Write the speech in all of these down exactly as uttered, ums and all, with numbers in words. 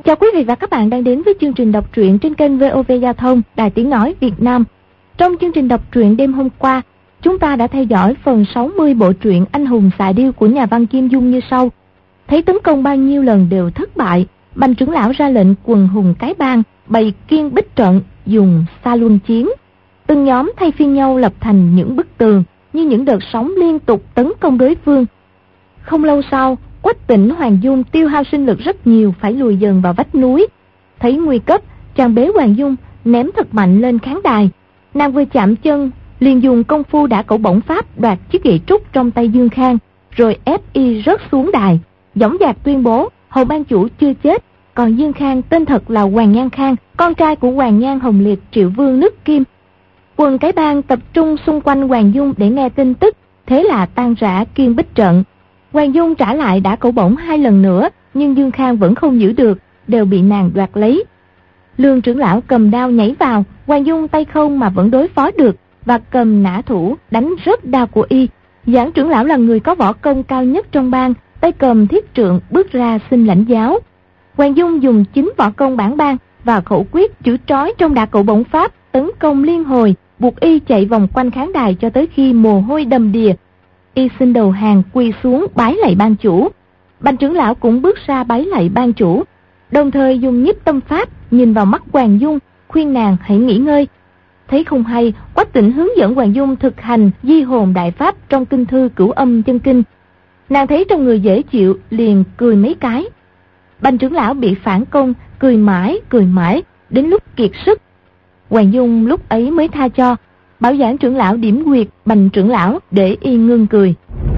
Chào quý vị và các bạn đang đến với chương trình đọc truyện trên kênh vê o vê Giao thông, Đài Tiếng Nói Việt Nam. Trong chương trình đọc truyện đêm hôm qua, chúng ta đã theo dõi phần sáu mươi bộ truyện Anh hùng xạ điêu của nhà văn Kim Dung như sau. Thấy tấn công bao nhiêu lần đều thất bại, Bành trưởng lão ra lệnh quần hùng cái bang bày kiên bích trận, dùng xa luân chiến. Từng nhóm thay phiên nhau lập thành những bức tường như những đợt sóng liên tục tấn công đối phương. Không lâu sau, Quách Tĩnh, Hoàng Dung tiêu hao sinh lực rất nhiều, phải lùi dần vào vách núi. Thấy nguy cấp, chàng bế Hoàng Dung ném thật mạnh lên khán đài. Nàng vừa chạm chân liền dùng công phu đả cẩu bổng pháp đoạt chiếc gậy trúc trong tay Dương Khang, rồi ép y rớt xuống đài, dõng dạc tuyên bố Hầu ban chủ chưa chết, còn Dương Khang tên thật là Hoàng Nhan Khang, con trai của Hoàng Nhan Hồng Liệt Triệu Vương nước Kim. Quần cái bang tập trung xung quanh Hoàng Dung để nghe tin tức, thế là tan rã kiên bích trận. Hoàng Dung trả lại đả cẩu bổng hai lần nữa, nhưng Dương Khang vẫn không giữ được, đều bị nàng đoạt lấy. Lương trưởng lão cầm đao nhảy vào, Hoàng Dung tay không mà vẫn đối phó được, và cầm nã thủ đánh rớt đao của y. Giảng trưởng lão là người có võ công cao nhất trong bang, tay cầm thiết trượng bước ra xin lãnh giáo. Hoàng Dung dùng chính võ công bản bang và khẩu quyết chữ trói trong đả cẩu bổng pháp tấn công liên hồi, buộc y chạy vòng quanh khán đài cho tới khi mồ hôi đầm đìa. Y xin đầu hàng quỳ xuống bái lạy ban chủ. Bành trưởng lão cũng bước ra bái lạy ban chủ, đồng thời dùng nhiếp tâm pháp nhìn vào mắt Hoàng Dung, khuyên nàng hãy nghỉ ngơi. Thấy không hay, Quách Tĩnh hướng dẫn Hoàng Dung thực hành di hồn đại pháp trong kinh thư Cửu Âm Chân Kinh. Nàng thấy trong người dễ chịu, liền cười mấy cái. Bành trưởng lão bị phản công, cười mãi cười mãi đến lúc kiệt sức. Hoàng Dung lúc ấy mới tha cho, bảo giảng trưởng lão điểm quyệt Bành trưởng lão để y ngưng cười.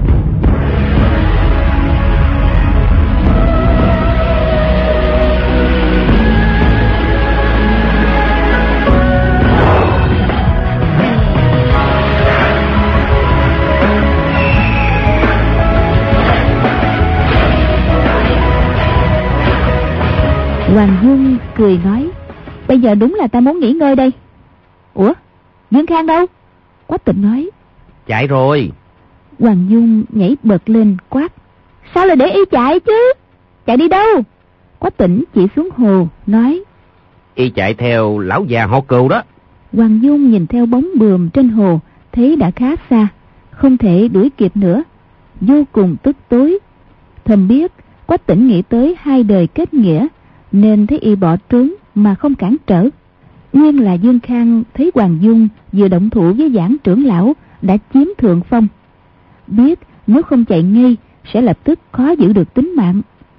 Hoàng Dung cười nói, bây giờ đúng là ta muốn nghỉ ngơi đây. Ủa, Dương Khang đâu? Quách Tĩnh nói, chạy rồi. Hoàng Dung nhảy bật lên quát, sao lại để y chạy chứ? Chạy đi đâu? Quách Tĩnh chỉ xuống hồ nói, y chạy theo lão già họ Cừu đó. Hoàng Dung nhìn theo bóng bườm trên hồ, thấy đã khá xa, không thể đuổi kịp nữa, vô cùng tức tối. Thầm biết Quách Tĩnh nghĩ tới hai đời kết nghĩa, nên thấy y bỏ trốn mà không cản trở. Nguyên là Dương Khang thấy Hoàng Dung vừa động thủ với giảng trưởng lão đã chiếm thượng phong, biết nếu không chạy ngay sẽ lập tức khó giữ được tính mạng.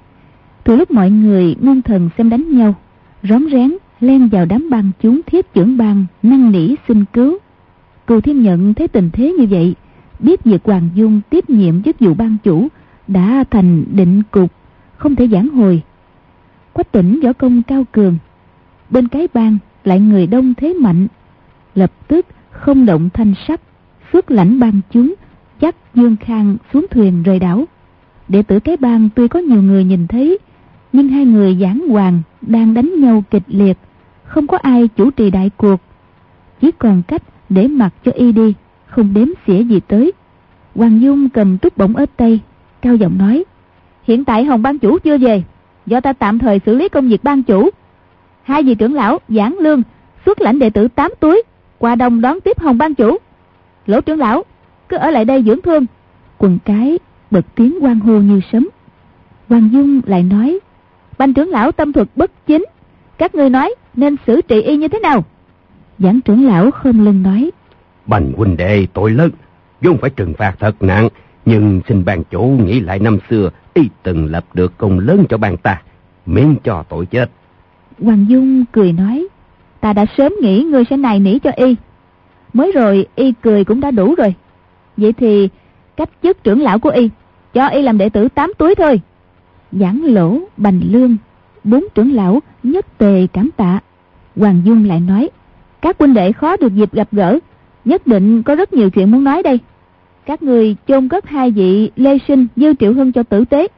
Từ lúc mọi người ngưng thần xem đánh nhau, rón rén len vào đám bang chúng Thiết Chưởng bang năn nỉ xin cứu. Cừu Thiên Nhận thấy tình thế như vậy, biết việc Hoàng Dung tiếp nhiệm chức vụ ban chủ đã thành định cục, không thể vãn hồi. Quách Tĩnh võ công cao cường, bên cái bang lại người đông thế mạnh, lập tức không động thanh sắc, xuất lãnh bang chúng dắt Dương Khang xuống thuyền rời đảo. Đệ tử cái bang tuy có nhiều người nhìn thấy, nhưng hai người giảng hoàng đang đánh nhau kịch liệt, không có ai chủ trì đại cuộc, chỉ còn cách để mặc cho y đi, không đếm xỉa gì tới. Hoàng Dung cầm túc bổng ở tay, cao giọng nói, hiện tại Hồng ban chủ chưa về, do ta tạm thời xử lý công việc ban chủ. Hai vị trưởng lão Giảng Lương xuất lãnh đệ tử tám túi qua đông đón tiếp Hồng ban chủ. Lỗ trưởng lão cứ ở lại đây dưỡng thương. Quần cái bật tiếng hoan hô như sấm. Hoàng Dung lại nói, Bành trưởng lão tâm thuật bất chính, các ngươi nói nên xử trị y như thế nào? Giảng trưởng lão khom lưng nói, Bành huynh đệ tội lớn, vốn phải trừng phạt thật nặng, nhưng xin ban chủ nghĩ lại năm xưa y từng lập được công lớn cho bang ta, miễn cho tội chết. Hoàng Dung cười nói, ta đã sớm nghĩ ngươi sẽ nài nỉ cho y, mới rồi y cười cũng đã đủ rồi. Vậy thì cách chức trưởng lão của y, cho y làm đệ tử tám túi thôi. Giảng Lỗ, Bành Lương, bốn trưởng lão nhất tề cảm tạ. Hoàng Dung lại nói, các huynh đệ khó được dịp gặp gỡ, nhất định có rất nhiều chuyện muốn nói đây. Các người chôn cất hai vị Lê Sinh, Dư Triệu Hưng cho tử tế.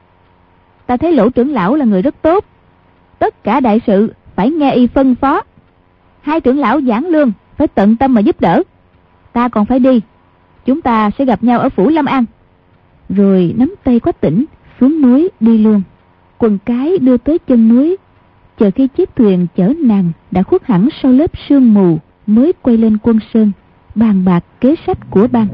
Ta thấy Lỗ trưởng lão là người rất tốt, tất cả đại sự phải nghe y phân phó. Hai trưởng lão Giảng Lương phải tận tâm mà giúp đỡ. Ta còn phải đi, chúng ta sẽ gặp nhau ở phủ Lâm An. Rồi nắm tay Quách Tĩnh xuống núi đi luôn. Quần cái đưa tới chân núi, chờ khi chiếc thuyền chở nàng đã khuất hẳn sau lớp sương mù, mới quay lên quân sơn bàn bạc kế sách của bang.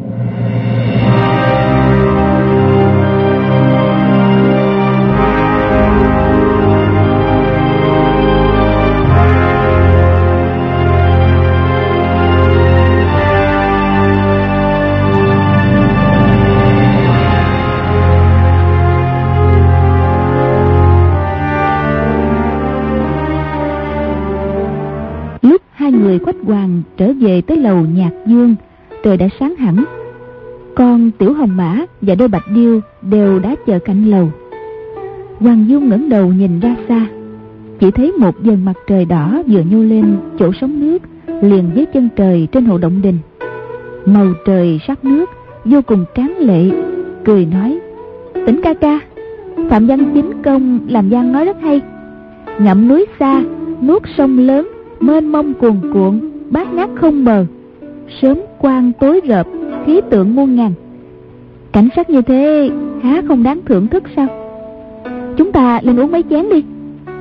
Người Quách Hoàng trở về tới lầu Nhạc Dương, trời đã sáng hẳn. Con Tiểu Hồng Mã và đôi Bạch Điêu đều đã chờ cạnh lầu. Hoàng Dung ngẩng đầu nhìn ra xa, chỉ thấy một dần mặt trời đỏ vừa nhô lên chỗ sóng nước liền với chân trời trên hồ Động Đình. Màu trời sắc nước vô cùng tráng lệ, cười nói: Tỉnh ca ca, Phạm Văn Chính Công làm văn nói rất hay. Ngậm núi xa, nuốt sông lớn, mênh mông cuồn cuộn, bát ngát không bờ, sớm quang tối rợp, khí tượng muôn ngàn. Cảnh sắc như thế há không đáng thưởng thức sao? Chúng ta lên uống mấy chén đi.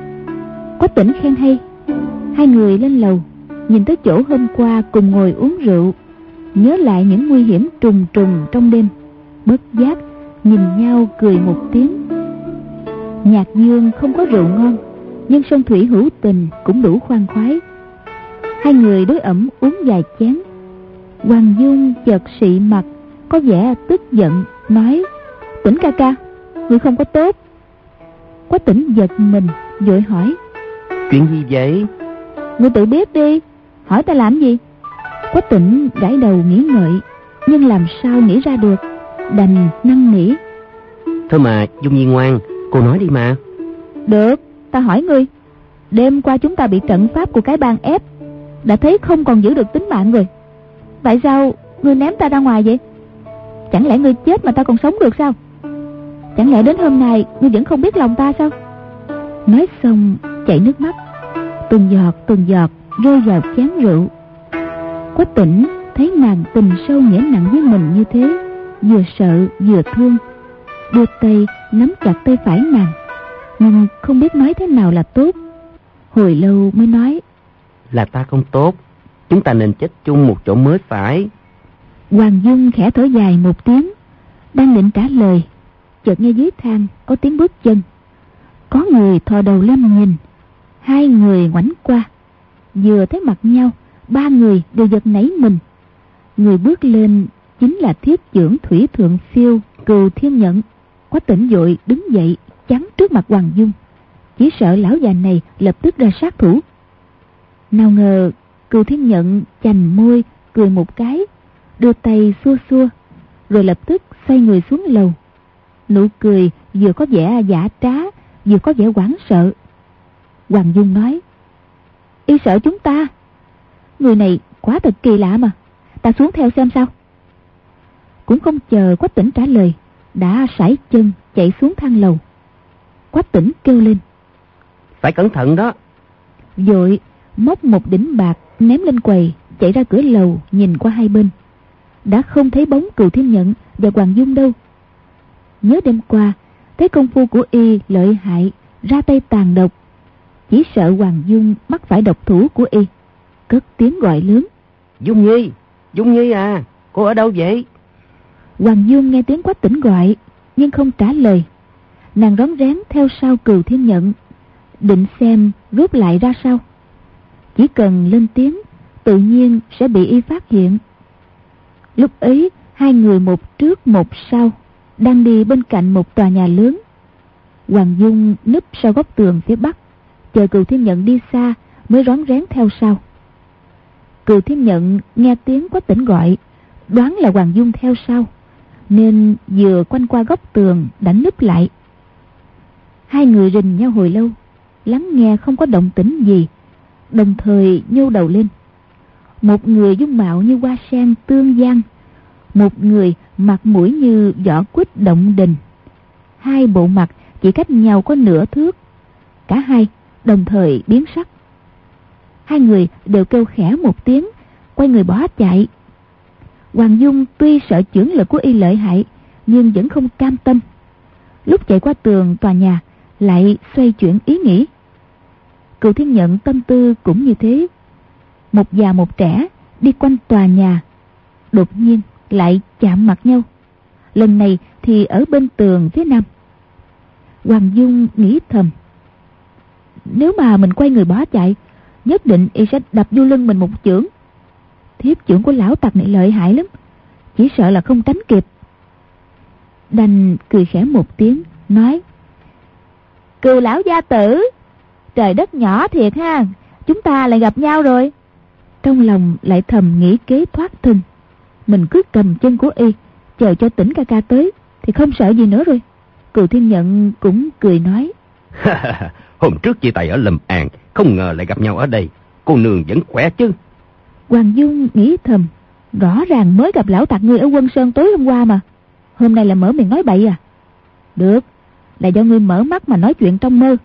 Quách Tỉnh khen hay. Hai người lên lầu, nhìn tới chỗ hôm qua cùng ngồi uống rượu, nhớ lại những nguy hiểm trùng trùng trong đêm, bất giác nhìn nhau cười một tiếng. Nhạc Dương không có rượu ngon, nhưng sông thủy hữu tình cũng đủ khoan khoái. Hai người đối ẩm uống vài chén. Hoàng Dung chợt sị mặt, có vẻ tức giận, nói: Tỉnh ca ca, người không có tốt. Quách Tỉnh giật mình, vội hỏi: Chuyện gì vậy? Ngươi tự biết đi, hỏi ta làm gì? Quách Tỉnh gãi đầu nghĩ ngợi, nhưng làm sao nghĩ ra được, đành năn nỉ: Thôi mà Dung Nhi ngoan, cô nói đi mà. Được, ta hỏi ngươi. Đêm qua chúng ta bị trận pháp của cái bang ép, đã thấy không còn giữ được tính mạng rồi. Tại sao ngươi ném ta ra ngoài vậy? Chẳng lẽ ngươi chết mà ta còn sống được sao? Chẳng lẽ đến hôm nay ngươi vẫn không biết lòng ta sao? Nói xong chảy nước mắt, từng giọt từng giọt rơi vào chén rượu. Quách Tỉnh thấy nàng tình sâu nghĩa nặng với mình như thế, vừa sợ vừa thương, đưa tay nắm chặt tay phải nàng, nhưng không biết nói thế nào là tốt. Hồi lâu mới nói: Là ta không tốt, chúng ta nên chết chung một chỗ mới phải. Hoàng Dung khẽ thở dài một tiếng, đang định trả lời, chợt nghe dưới thang có tiếng bước chân. Có người thò đầu lên nhìn. Hai người ngoảnh qua, vừa thấy mặt nhau, ba người đều giật nảy mình. Người bước lên chính là Thiết Chưởng Thủy Thượng Phiêu Cừu Thiên Nhận. Quách Tỉnh vội đứng dậy chắn trước mặt Hoàng Dung, chỉ sợ lão già này lập tức ra sát thủ. Nào ngờ Cừu Thiên Nhận chành môi cười một cái, đưa tay xua xua, rồi lập tức xoay người xuống lầu. Nụ cười vừa có vẻ giả trá, vừa có vẻ hoảng sợ. Hoàng Dung nói: Y sợ chúng ta? Người này quá thật kỳ lạ mà, ta xuống theo xem sao. Cũng không chờ Quách Tỉnh trả lời, đã sải chân chạy xuống thang lầu. Quách Tỉnh kêu lên: Phải cẩn thận đó. Vội móc một đỉnh bạc ném lên quầy, chạy ra cửa lầu nhìn qua hai bên. Đã không thấy bóng Cừu Thiên Nhận và Hoàng Dung đâu. Nhớ đêm qua thấy công phu của y lợi hại, ra tay tàn độc, chỉ sợ Hoàng Dung mắc phải độc thủ của y, cất tiếng gọi lớn: Dung Nhi, Dung Nhi à, cô ở đâu vậy? Hoàng Dung nghe tiếng Quách Tỉnh gọi nhưng không trả lời. Nàng rón rén theo sau Cừu Thiên Nhận, định xem rút lại ra sao. Chỉ cần lên tiếng, tự nhiên sẽ bị y phát hiện. Lúc ấy hai người một trước một sau đang đi bên cạnh một tòa nhà lớn. Hoàng Dung núp sau góc tường phía bắc, chờ Cừu Thiên Nhận đi xa mới rón rén theo sau. Cừu Thiên Nhận nghe tiếng Quách Tỉnh gọi, đoán là Hoàng Dung theo sau, nên vừa quanh qua góc tường đã núp lại. Hai người rình nhau hồi lâu, lắng nghe không có động tĩnh gì, đồng thời nhô đầu lên. Một người dung mạo như hoa sen tương giang, một người mặt mũi như vỏ quýt Động Đình. Hai bộ mặt chỉ cách nhau có nửa thước, cả hai đồng thời biến sắc. Hai người đều kêu khẽ một tiếng, quay người bỏ chạy. Hoàng Dung tuy sợ chưởng lực của y lợi hại, nhưng vẫn không cam tâm. Lúc chạy qua tường tòa nhà, lại xoay chuyển ý nghĩ. Cừu Thiên Nhận tâm tư cũng như thế. Một già một trẻ đi quanh tòa nhà, đột nhiên lại chạm mặt nhau. Lần này thì ở bên tường phía nam. Hoàng Dung nghĩ thầm, nếu mà mình quay người bỏ chạy, nhất định y sẽ đập vô lưng mình một chưởng. Thiếp chưởng của lão tặc này lợi hại lắm, chỉ sợ là không tránh kịp. Đành cười khẽ một tiếng, nói: Cừu lão gia tử, trời đất nhỏ thiệt ha, chúng ta lại gặp nhau rồi. Trong lòng lại thầm nghĩ kế thoát thân, mình cứ cầm chân của y, chờ cho Tỉnh ca ca tới thì không sợ gì nữa rồi. Cừu Thiên Nhận cũng cười nói: Hôm trước chia tay ở Lâm An, không ngờ lại gặp nhau ở đây. Cô nương vẫn khỏe chứ? Hoàng Dung nghĩ thầm, rõ ràng mới gặp lão tặc ngươi ở Quân Sơn tối hôm qua mà, hôm nay là mở miệng nói bậy à? Được, là do ngươi mở mắt mà nói chuyện trong mơ.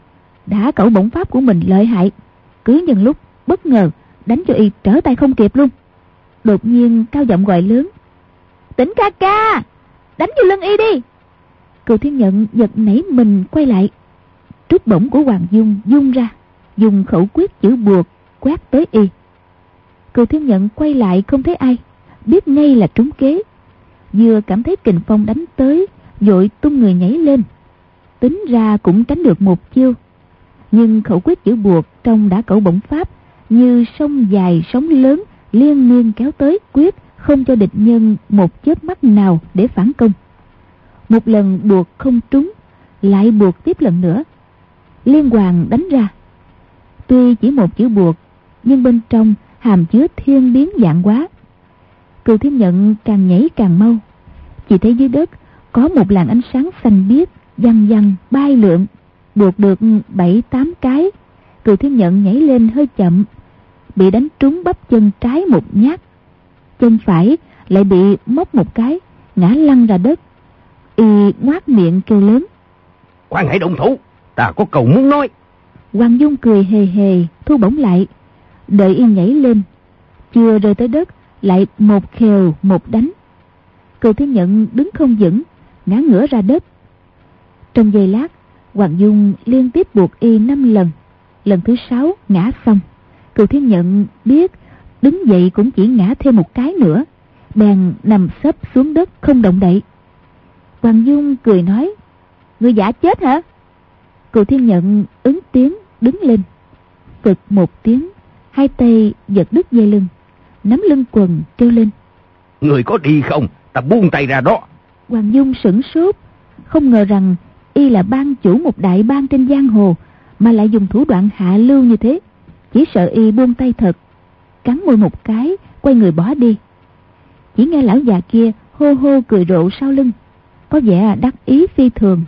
Đã cẩu bổng pháp của mình lợi hại, cứ nhân lúc bất ngờ đánh cho y trở tay không kịp luôn. Đột nhiên cao giọng gọi lớn: Tỉnh ca ca, đánh vô lưng y đi. Cừu Thiên Nhận giật nảy mình quay lại. Trút bổng của Hoàng Dung dung ra, dùng khẩu quyết chữ buộc quét tới y. Cừu Thiên Nhận quay lại không thấy ai, biết ngay là trúng kế. Vừa cảm thấy kình phong đánh tới, vội tung người nhảy lên. Tính ra cũng tránh được một chiêu, nhưng khẩu quyết chữ buộc trong đã cẩu bổng pháp như sông dài sóng lớn liên miên kéo tới, quyết không cho địch nhân một chớp mắt nào để phản công. Một lần buộc không trúng, lại buộc tiếp lần nữa, liên hoàn đánh ra. Tuy chỉ một chữ buộc, nhưng bên trong hàm chứa thiên biến vạn hóa. Cừu Thiên Nhận càng nhảy càng mau, chỉ thấy dưới đất có một làn ánh sáng xanh biếc văng văng bay lượn, buộc được bảy tám cái. Cừu Thiên Nhận nhảy lên hơi chậm, bị đánh trúng bắp chân trái một nhát, chân phải lại bị móc một cái, ngã lăn ra đất. Y ngoác miệng kêu lớn: Khoan hãy động thủ, ta có câu muốn nói. Hoàng Dung cười hề hề thu bổng lại, đợi y nhảy lên, chưa rơi tới đất lại một khều một đánh. Cừu Thiên Nhận đứng không vững, ngã ngửa ra đất. Trong giây lát, Hoàng Dung liên tiếp buộc y năm lần, lần thứ sáu ngã xong. Cừu Thiên Nhận biết đứng dậy cũng chỉ ngã thêm một cái nữa, bèn nằm xấp xuống đất không động đậy. Hoàng Dung cười nói: Ngươi giả chết hả? Cừu Thiên Nhận ứng tiếng đứng lên, phực một tiếng, hai tay giật đứt dây lưng, nắm lưng quần kêu lên: Người có đi không? Ta buông tay ra đó. Hoàng Dung sửng sốt, không ngờ rằng y là ban chủ một đại bang trên giang hồ mà lại dùng thủ đoạn hạ lưu như thế. Chỉ sợ y buông tay thật, cắn môi một cái, quay người bỏ đi. Chỉ nghe lão già kia hô hô cười rộ sau lưng, có vẻ đắc ý phi thường.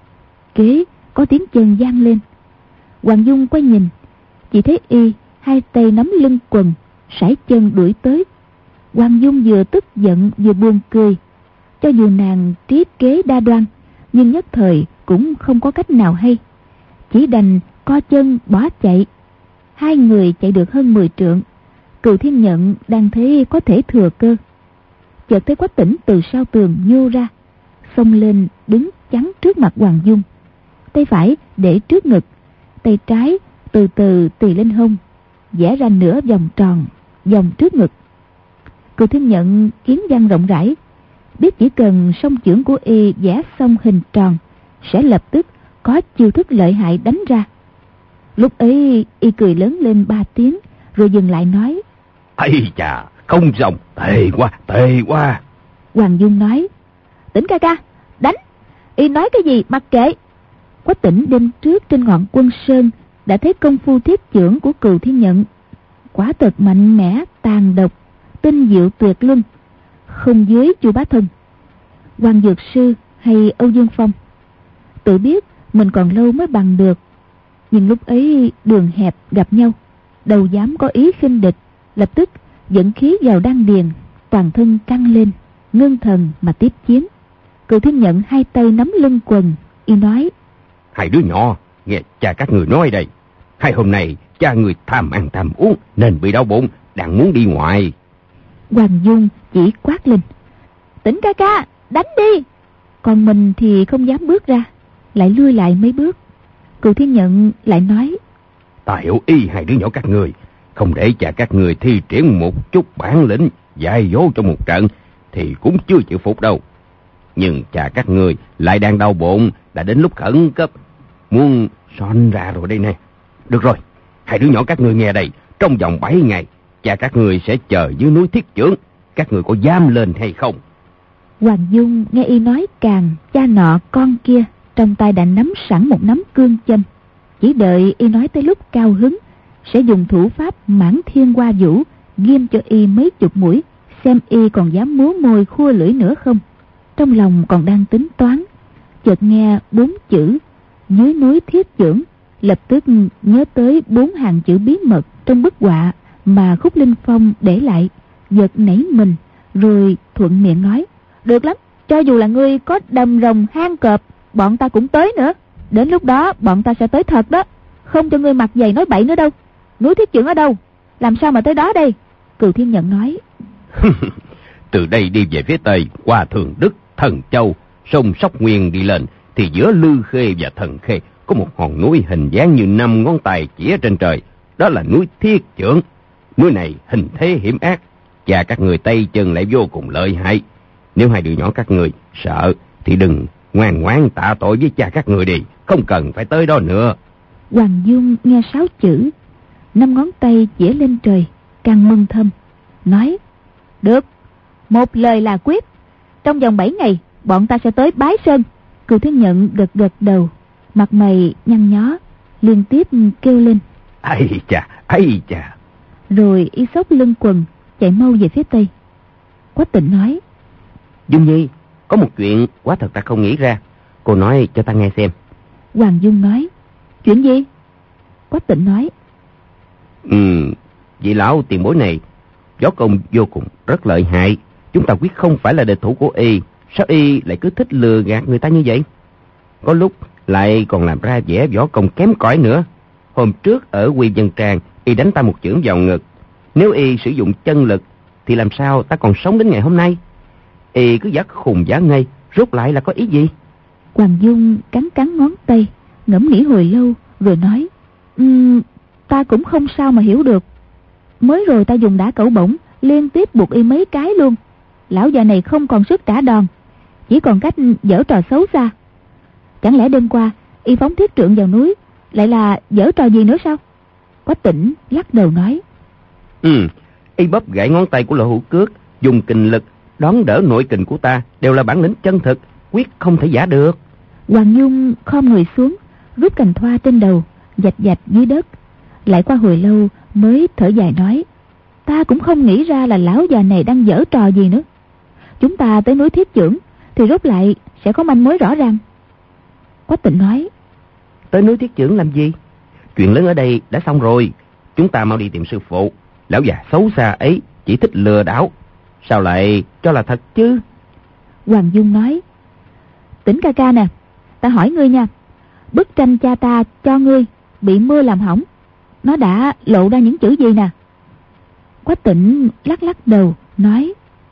Kế có tiếng chân vang lên. Hoàng Dung quay nhìn, chỉ thấy y hai tay nắm lưng quần, sải chân đuổi tới. Hoàng Dung vừa tức giận vừa buồn cười. Cho dù nàng trí kế đa đoan, nhưng nhất thời cũng không có cách nào hay, chỉ đành co chân bỏ chạy. Hai người chạy được hơn mười trượng, Cừu Thiên Nhận đang thấy có thể thừa cơ, chợt thấy Quách Tỉnh từ sau tường nhô ra, xông lên đứng chắn trước mặt Hoàng Dung, tay phải để trước ngực, tay trái từ từ tì lên hông, vẽ ra nửa vòng tròn vòng trước ngực. Cừu Thiên Nhận kiến văn rộng rãi, biết chỉ cần song chưởng của y vẽ xong hình tròn sẽ lập tức có chiêu thức lợi hại đánh ra. Lúc ấy y cười lớn lên ba tiếng, rồi dừng lại nói: Ây chà, không xong, tệ quá, tệ quá. Hoàng Dung nói: Tỉnh ca ca, đánh. Y nói cái gì mặc kệ. Quách Tỉnh đêm trước trên ngọn Quân Sơn đã thấy công phu thiết chưởng của Cừu Thiên Nhận, quả thật mạnh mẽ tàn độc, tinh diệu tuyệt luân, không dưới Chu Bá Thân, Hoàng Dược Sư hay Âu Dương Phong. Tự biết mình còn lâu mới bằng được, nhưng lúc ấy đường hẹp gặp nhau, đâu dám có ý khinh địch, lập tức dẫn khí vào đan điền, toàn thân căng lên, ngưng thần mà tiếp chiến. Cừu Thiên Nhận hai tay nắm lưng quần, y nói: Hai đứa nhỏ, nghe cha các người nói đây, hai hôm nay cha người tham ăn tham uống nên bị đau bụng, đang muốn đi ngoài. Hoàng Dung chỉ quát lên: Tỉnh ca ca, đánh đi. Còn mình thì không dám bước ra, lại lui lại mấy bước. Cừu Thiên Nhận lại nói: Ta hiểu ý hai đứa nhỏ các người. Không để cha các người thi triển một chút bản lĩnh dạy dỗ trong một trận thì cũng chưa chịu phục đâu. Nhưng cha các người lại đang đau bụng, đã đến lúc khẩn cấp, muốn son ra rồi đây nè. Được rồi, hai đứa nhỏ các người nghe đây. Trong vòng bảy ngày, cha các người sẽ chờ dưới núi Thiết Chưởng. Các người có dám lên hay không? Hoàng Dung nghe y nói càng, cha nọ con kia, trong tay đã nắm sẵn một nắm cương châm. Chỉ đợi y nói tới lúc cao hứng, sẽ dùng thủ pháp mãn thiên hoa vũ, ghim cho y mấy chục mũi, xem y còn dám múa môi khua lưỡi nữa không. Trong lòng còn đang tính toán, chợt nghe bốn chữ dưới núi Thiết Chưởng, lập tức nhớ tới bốn hàng chữ bí mật trong bức họa mà Khúc Linh Phong để lại, giật nảy mình, rồi thuận miệng nói: được lắm, cho dù là ngươi có đầm rồng hang cọp, bọn ta cũng tới nữa. Đến lúc đó bọn ta sẽ tới thật đó, không cho ngươi mặt dày nói bậy nữa đâu. Núi Thiết Chưởng ở đâu? Làm sao mà tới đó đây? Cừu Thiên Nhận nói: từ đây đi về phía tây, qua Thường Đức, Thần Châu, sông Sóc Nguyên đi lên, thì giữa Lư Khê và Thần Khê có một hòn núi hình dáng như năm ngón tay chỉ trên trời. Đó là núi Thiết Chưởng. Núi này hình thế hiểm ác, và các người tay chân lại vô cùng lợi hại. Nếu hai đứa nhỏ các người sợ thì đừng, ngoan ngoãn tạ tội với cha các người đi, không cần phải tới đó nữa. Hoàng Dung nghe sáu chữ năm ngón tay chỉ lên trời, càng mừng thầm, nói: được, một lời là quyết. Trong vòng bảy ngày bọn ta sẽ tới Bái Sơn. Cừu Thiên Nhận gật gật đầu, mặt mày nhăn nhó, liên tiếp kêu lên: ây chà, ây chà. Rồi y xốc lưng quần chạy mau về phía tây. Quách Tịnh nói: Dung Nhi, có một chuyện quá thật ta không nghĩ ra, cô nói cho ta nghe xem. Hoàng Dung nói: chuyện gì? Quách Tịnh nói: Ừ, vị lão tiền bối này võ công vô cùng rất lợi hại, chúng ta quyết không phải là địch thủ của y. Sao y lại cứ thích lừa gạt người ta như vậy? Có lúc lại còn làm ra vẻ võ công kém cỏi nữa. Hôm trước ở Quy Vân Trang, y đánh ta một chưởng vào ngực. Nếu y sử dụng chân lực thì làm sao ta còn sống đến ngày hôm nay? Y cứ giả khùng giả ngây, rốt lại là có ý gì? Hoàng Dung cắn cắn ngón tay, ngẫm nghĩ hồi lâu rồi nói: um, ta cũng không sao mà hiểu được. Mới rồi ta dùng đả cẩu bổng liên tiếp buộc y mấy cái luôn. Lão già này không còn sức trả đòn, chỉ còn cách giở trò xấu xa. Chẳng lẽ đêm qua y phóng thiết trượng vào núi lại là giở trò gì nữa sao? Quách Tĩnh lắc đầu nói: Ừ, y bóp gãy ngón tay của Lộ Hữu Cước, dùng kình lực đón đỡ nội kình của ta, đều là bản lĩnh chân thực, quyết không thể giả được. Hoàng Dung khom người xuống, rút cành thoa trên đầu, dạch dạch dưới đất. Lại qua hồi lâu mới thở dài nói: ta cũng không nghĩ ra là lão già này đang giở trò gì nữa. Chúng ta tới núi Thiết Chưởng thì rốt lại sẽ có manh mối rõ ràng. Quách Tịnh nói: tới núi Thiết Chưởng làm gì? Chuyện lớn ở đây đã xong rồi, chúng ta mau đi tìm sư phụ. Lão già xấu xa ấy chỉ thích lừa đảo, sao lại cho là thật chứ? Hoàng Dung nói: Tĩnh ca ca nè, ta hỏi ngươi nha, bức tranh cha ta cho ngươi bị mưa làm hỏng, nó đã lộ ra những chữ gì nè? Quách Tịnh lắc lắc đầu nói: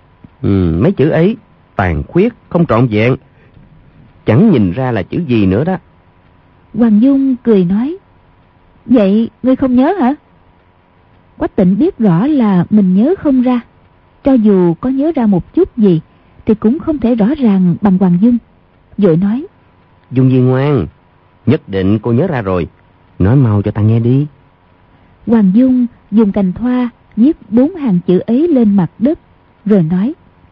Ừ, mấy chữ ấy tàn khuyết, không trọn vẹn, chẳng nhìn ra là chữ gì nữa đó. Hoàng Dung cười nói: vậy ngươi không nhớ hả? Quách Tịnh biết rõ là mình nhớ không ra, cho dù có nhớ ra một chút gì thì cũng không thể rõ ràng bằng Hoàng Dung. Vội nói: Dung Nhi ngoan, nhất định cô nhớ ra rồi, nói mau cho ta nghe đi. Hoàng Dung dùng cành thoa viết bốn hàng chữ ấy lên mặt đất, rồi nói: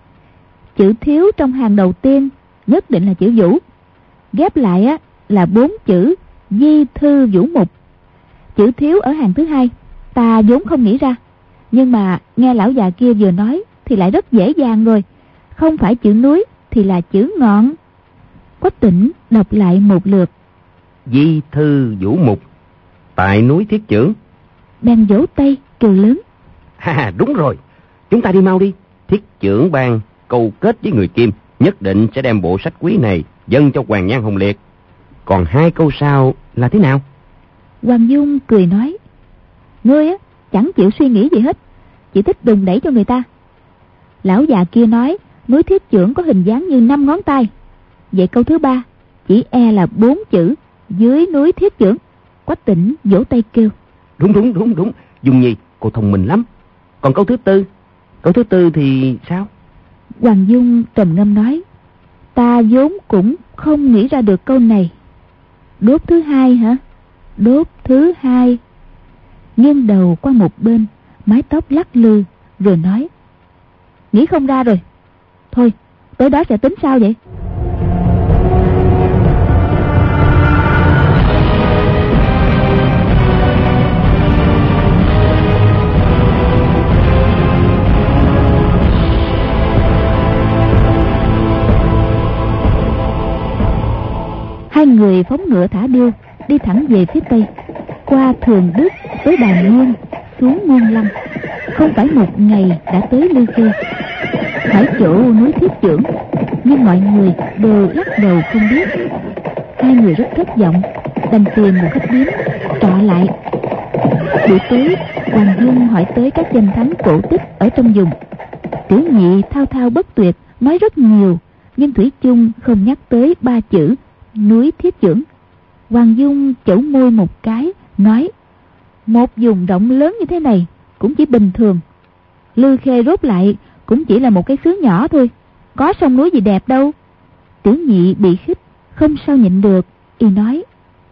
chữ thiếu trong hàng đầu tiên nhất định là chữ Vũ, ghép lại á là bốn chữ Di Thư Vũ Mục. Chữ thiếu ở hàng thứ hai ta vốn không nghĩ ra, nhưng mà nghe lão già kia vừa nói thì lại rất dễ dàng rồi, không phải chữ núi thì là chữ ngọn. Quách Tĩnh đọc lại một lượt: Di Thư Vũ Mục, tại núi Thiết Chưởng. Bèn vỗ tay cười lớn: Ha, đúng rồi, chúng ta đi mau đi. Thiết Chưởng Bang câu kết với người Kim, nhất định sẽ đem bộ sách quý này dâng cho Hoàng Nhan Hồng Liệt. Còn hai câu sau là thế nào? Hoàng Dung cười nói: ngươi á chẳng chịu suy nghĩ gì hết, chỉ thích đùn đẩy cho người ta. Lão già kia nói núi Thiết Chưởng có hình dáng như năm ngón tay, vậy câu thứ ba chỉ e là bốn chữ dưới núi Thiết Chưởng. Quách Tĩnh vỗ tay kêu: Đúng đúng đúng đúng, Dung Nhi, cô thông minh lắm. Còn câu thứ tư, câu thứ tư thì sao? Hoàng Dung trầm ngâm nói, ta vốn cũng không nghĩ ra được câu này. Đốt thứ hai hả? Đốt thứ hai. Nghiêng đầu qua một bên, mái tóc lắc lư, rồi nói, nghĩ không ra rồi. Thôi, tới đó sẽ tính sao vậy? Hai người phóng ngựa thả điêu, đi thẳng về phía tây, qua Thường Đức tới Đài Nguyên, xuống Nguyên Lâm. Không phải một ngày đã tới Lư Khê. Hỏi chỗ núi Thiết Chưởng, nhưng mọi người đều lắc đầu không biết. Hai người rất thất vọng, đành tìm một khách điếm trọ lại. Buổi tối, Hoàng Dung hỏi tới các danh thắng cổ tích ở trong vùng. Tiểu Nhị thao thao bất tuyệt nói rất nhiều, nhưng thủy chung không nhắc tới ba chữ núi Thiết Chưởng. Hoàng Dung chẩu môi một cái, nói, một vùng rộng lớn như thế này cũng chỉ bình thường. Lư Khê rốt lại cũng chỉ là một cái xứ nhỏ thôi, có sông núi gì đẹp đâu. Tiểu Nhị bị khích, không sao nhịn được, y nói,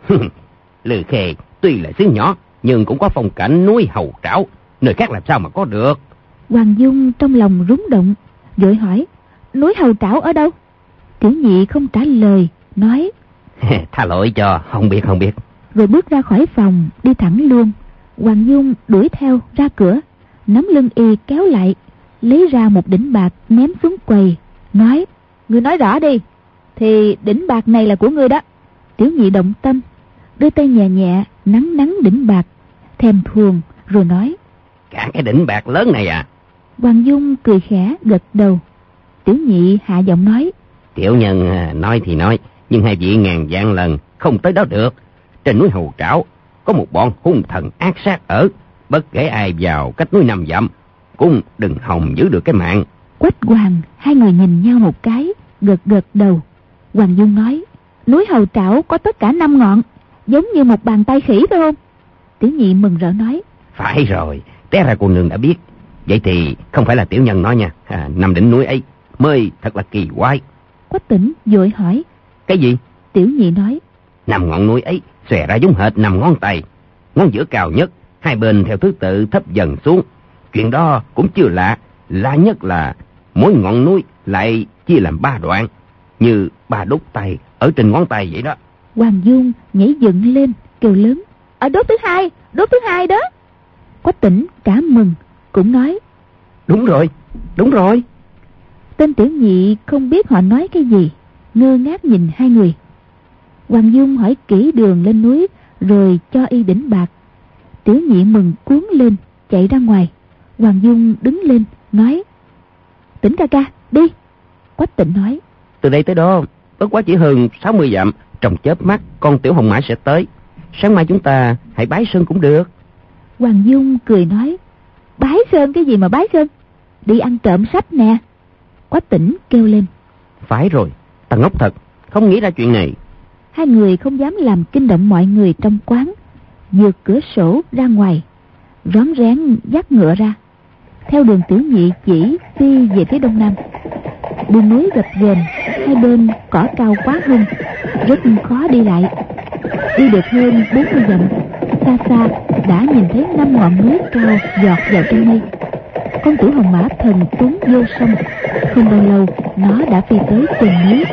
Lư Khê tuy là xứ nhỏ, nhưng cũng có phong cảnh núi Hầu Trảo, nơi khác làm sao mà có được. Hoàng Dung trong lòng rúng động, vội hỏi, núi Hầu Trảo ở đâu? Tiểu Nhị không trả lời, nói, tha lỗi cho, không biết không biết. Rồi bước ra khỏi phòng, đi thẳng luôn. Hoàng Dung đuổi theo ra cửa, nắm lưng y kéo lại, lấy ra một đỉnh bạc ném xuống quầy, nói, ngươi nói rõ đi, thì đỉnh bạc này là của ngươi đó. Tiểu Nhị động tâm, đưa tay nhẹ nhẹ nắn nắn đỉnh bạc, thèm thuồng, rồi nói, cả cái đỉnh bạc lớn này à? Hoàng Dung cười khẽ gật đầu. Tiểu Nhị hạ giọng nói, tiểu nhân nói thì nói, nhưng hai vị ngàn vạn lần không tới đó được. Trên núi Hầu Trảo có một bọn hung thần ác sát ở, bất kể ai vào cách núi năm dặm cũng đừng hòng giữ được cái mạng. Quách Hoàng hai người nhìn nhau một cái, gật gật đầu. Hoàng Dung nói, núi Hầu Trảo có tất cả năm ngọn, giống như một bàn tay khỉ phải không? Tiểu Nhị mừng rỡ nói, phải rồi, té ra cô nương đã biết. Vậy thì không phải là tiểu nhân nói nha, à, năm đỉnh núi ấy mới thật là kỳ quái. Quách Tỉnh vội hỏi, cái gì? Tiểu Nhị nói, năm ngọn núi ấy xòe ra giống hệt năm ngón tay, ngón giữa cao nhất, hai bên theo thứ tự thấp dần xuống. Chuyện đó cũng chưa lạ, lạ nhất là mỗi ngọn núi lại chia làm ba đoạn, như ba đốt tay ở trên ngón tay vậy đó. Hoàng Dung nhảy dựng lên kêu lớn, ở đốt thứ hai, đốt thứ hai đó. Quách Tỉnh cả mừng, cũng nói, đúng rồi, đúng rồi. Tên Tiểu Nhị không biết họ nói cái gì, ngơ ngác nhìn hai người. Hoàng Dung hỏi kỹ đường lên núi, rồi cho y đỉnh bạc. Tiểu Nhị mừng cuốn lên, chạy ra ngoài. Hoàng Dung đứng lên, nói, Tỉnh ca ca, đi. Quách Tỉnh nói, từ đây tới đó, bất quá chỉ hơn sáu mươi dặm, trong chớp mắt con tiểu hồng mã sẽ tới. Sáng mai chúng ta hãy bái sơn cũng được. Hoàng Dung cười nói, bái sơn cái gì mà bái sơn, đi ăn trộm sách nè. Quách Tỉnh kêu lên, phải rồi, ta ngốc thật, không nghĩ ra chuyện này. Hai người không dám làm kinh động mọi người trong quán, vượt cửa sổ ra ngoài, rón rén dắt ngựa ra, theo đường Tiểu Nhị chỉ phi về phía đông nam. Đường núi gập ghềnh, hai bên cỏ cao quá hung, rất khó đi lại. Đi được hơn bốn mươi dặm, xa xa đã nhìn thấy năm ngọn núi cao giọt vào trong mây. Con tiểu hồng mã thần tuấn vô song, không bao lâu nó đã phi tới chân núi.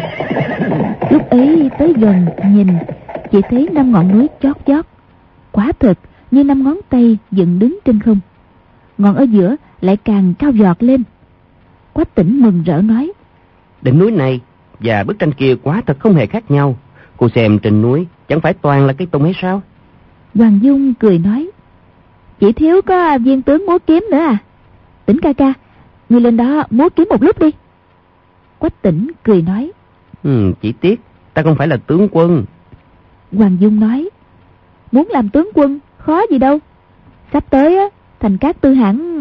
Lúc ấy tới gần nhìn, chỉ thấy năm ngọn núi chót vót, quả thực như năm ngón tay dựng đứng trên không. Ngọn ở giữa lại càng cao giọt lên. Quách Tỉnh mừng rỡ nói, đỉnh núi này và bức tranh kia quả thật không hề khác nhau. Cô xem trên núi chẳng phải toàn là cây tùng hay sao? Hoàng Dung cười nói, chỉ thiếu có viên tướng múa kiếm nữa à. Tỉnh ca ca, ngươi lên đó múa kiếm một lúc đi. Quách Tỉnh cười nói, ừ, chỉ tiếc ta không phải là tướng quân. Hoàng Dung nói, muốn làm tướng quân khó gì đâu, sắp tới á, thành Cát Tư hẳn.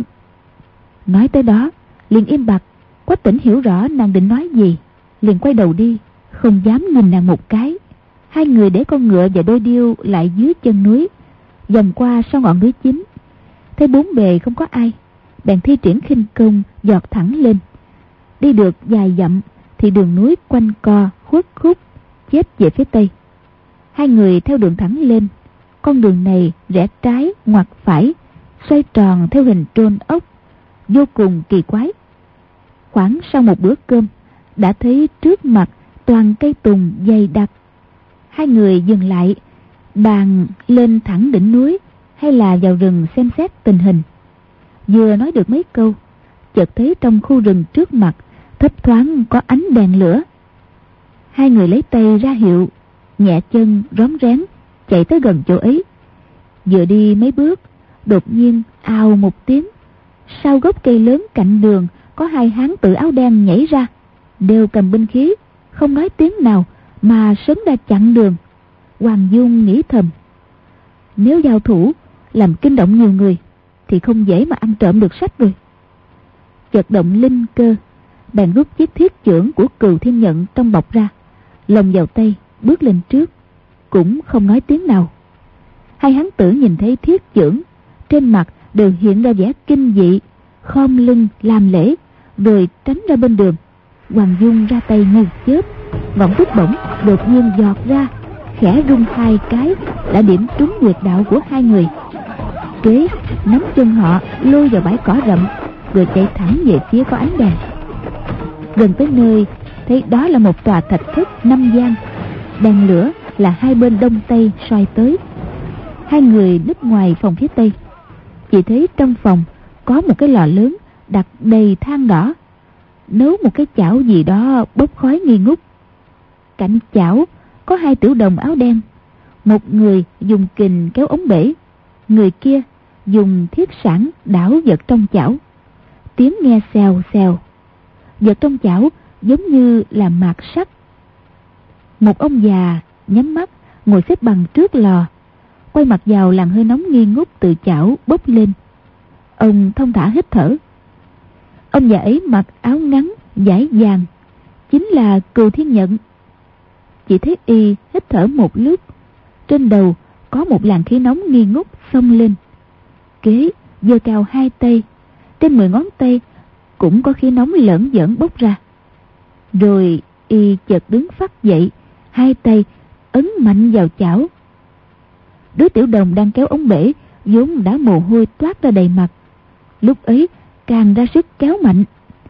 Nói tới đó liền im bặt. Quách Tỉnh hiểu rõ nàng định nói gì, liền quay đầu đi, không dám nhìn nàng một cái. Hai người để con ngựa và đôi điêu lại dưới chân núi, vòng qua sau ngọn núi chính, thấy bốn bề không có ai, bèn thi triển khinh công giọt thẳng lên. Đi được vài dặm thì đường núi quanh co khuất khúc chép về phía tây. Hai người theo đường thẳng lên. Con đường này rẽ trái ngoặt phải, xoay tròn theo hình trôn ốc, vô cùng kỳ quái. Khoảng sau một bữa cơm, đã thấy trước mặt toàn cây tùng dày đặc. Hai người dừng lại, bàn lên thẳng đỉnh núi hay là vào rừng xem xét tình hình. Vừa nói được mấy câu, chợt thấy trong khu rừng trước mặt thấp thoáng có ánh đèn lửa. Hai người lấy tay ra hiệu, nhẹ chân rón rén chạy tới gần chỗ ấy. Vừa đi mấy bước, đột nhiên ào một tiếng, sau gốc cây lớn cạnh đường có hai hán tử áo đen nhảy ra, đều cầm binh khí, không nói tiếng nào mà sớm đã chặn đường. Hoàng Dung nghĩ thầm, nếu giao thủ làm kinh động nhiều người thì không dễ mà ăn trộm được sách rồi. Chợt động linh cơ, bèn rút chiếc thiết chưởng của Cừu Thiên Nhận trong bọc ra, lồng vào tay, bước lên trước, cũng không nói tiếng nào. Hai hán tử nhìn thấy thiết chưởng, trên mặt đều hiện ra vẻ kinh dị, khom lưng làm lễ, rồi tránh ra bên đường. Hoàng Dung ra tay như chớp, ngọn bút bổng đột nhiên giọt ra, khẽ rung hai cái đã điểm trúng huyệt đạo của hai người. Kế nắm chân họ lôi vào bãi cỏ rậm, rồi chạy thẳng về phía có ánh đèn. Gần tới nơi, thấy đó là một tòa thạch thất năm gian, đèn lửa là hai bên đông tây soi tới. Hai người núp ngoài phòng phía tây, chỉ thấy trong phòng có một cái lò lớn đặt đầy than đỏ, nấu một cái chảo gì đó bốc khói nghi ngút. Cạnh chảo có hai tiểu đồng áo đen, một người dùng kình kéo ống bể, người kia dùng thiết sản đảo vật trong chảo. Tiếng nghe xèo xèo, vật trong chảo giống như là mạt sắt. Một ông già nhắm mắt ngồi xếp bằng trước lò, quay mặt vào làn hơi nóng nghi ngút từ chảo bốc lên. Ông thong thả hít thở. Ông già ấy mặc áo ngắn dải vàng, chính là Cừu Thiên Nhận. Chỉ thấy y hít thở một lúc, trên đầu có một làn khí nóng nghi ngút xông lên. Kế giơ cao hai tay, trên mười ngón tay cũng có khí nóng lởn giởn bốc ra. Rồi y chợt đứng phắt dậy, hai tay ấn mạnh vào chảo. Đứa tiểu đồng đang kéo ống bể vốn đã mồ hôi toát ra đầy mặt, lúc ấy càng ra sức kéo mạnh.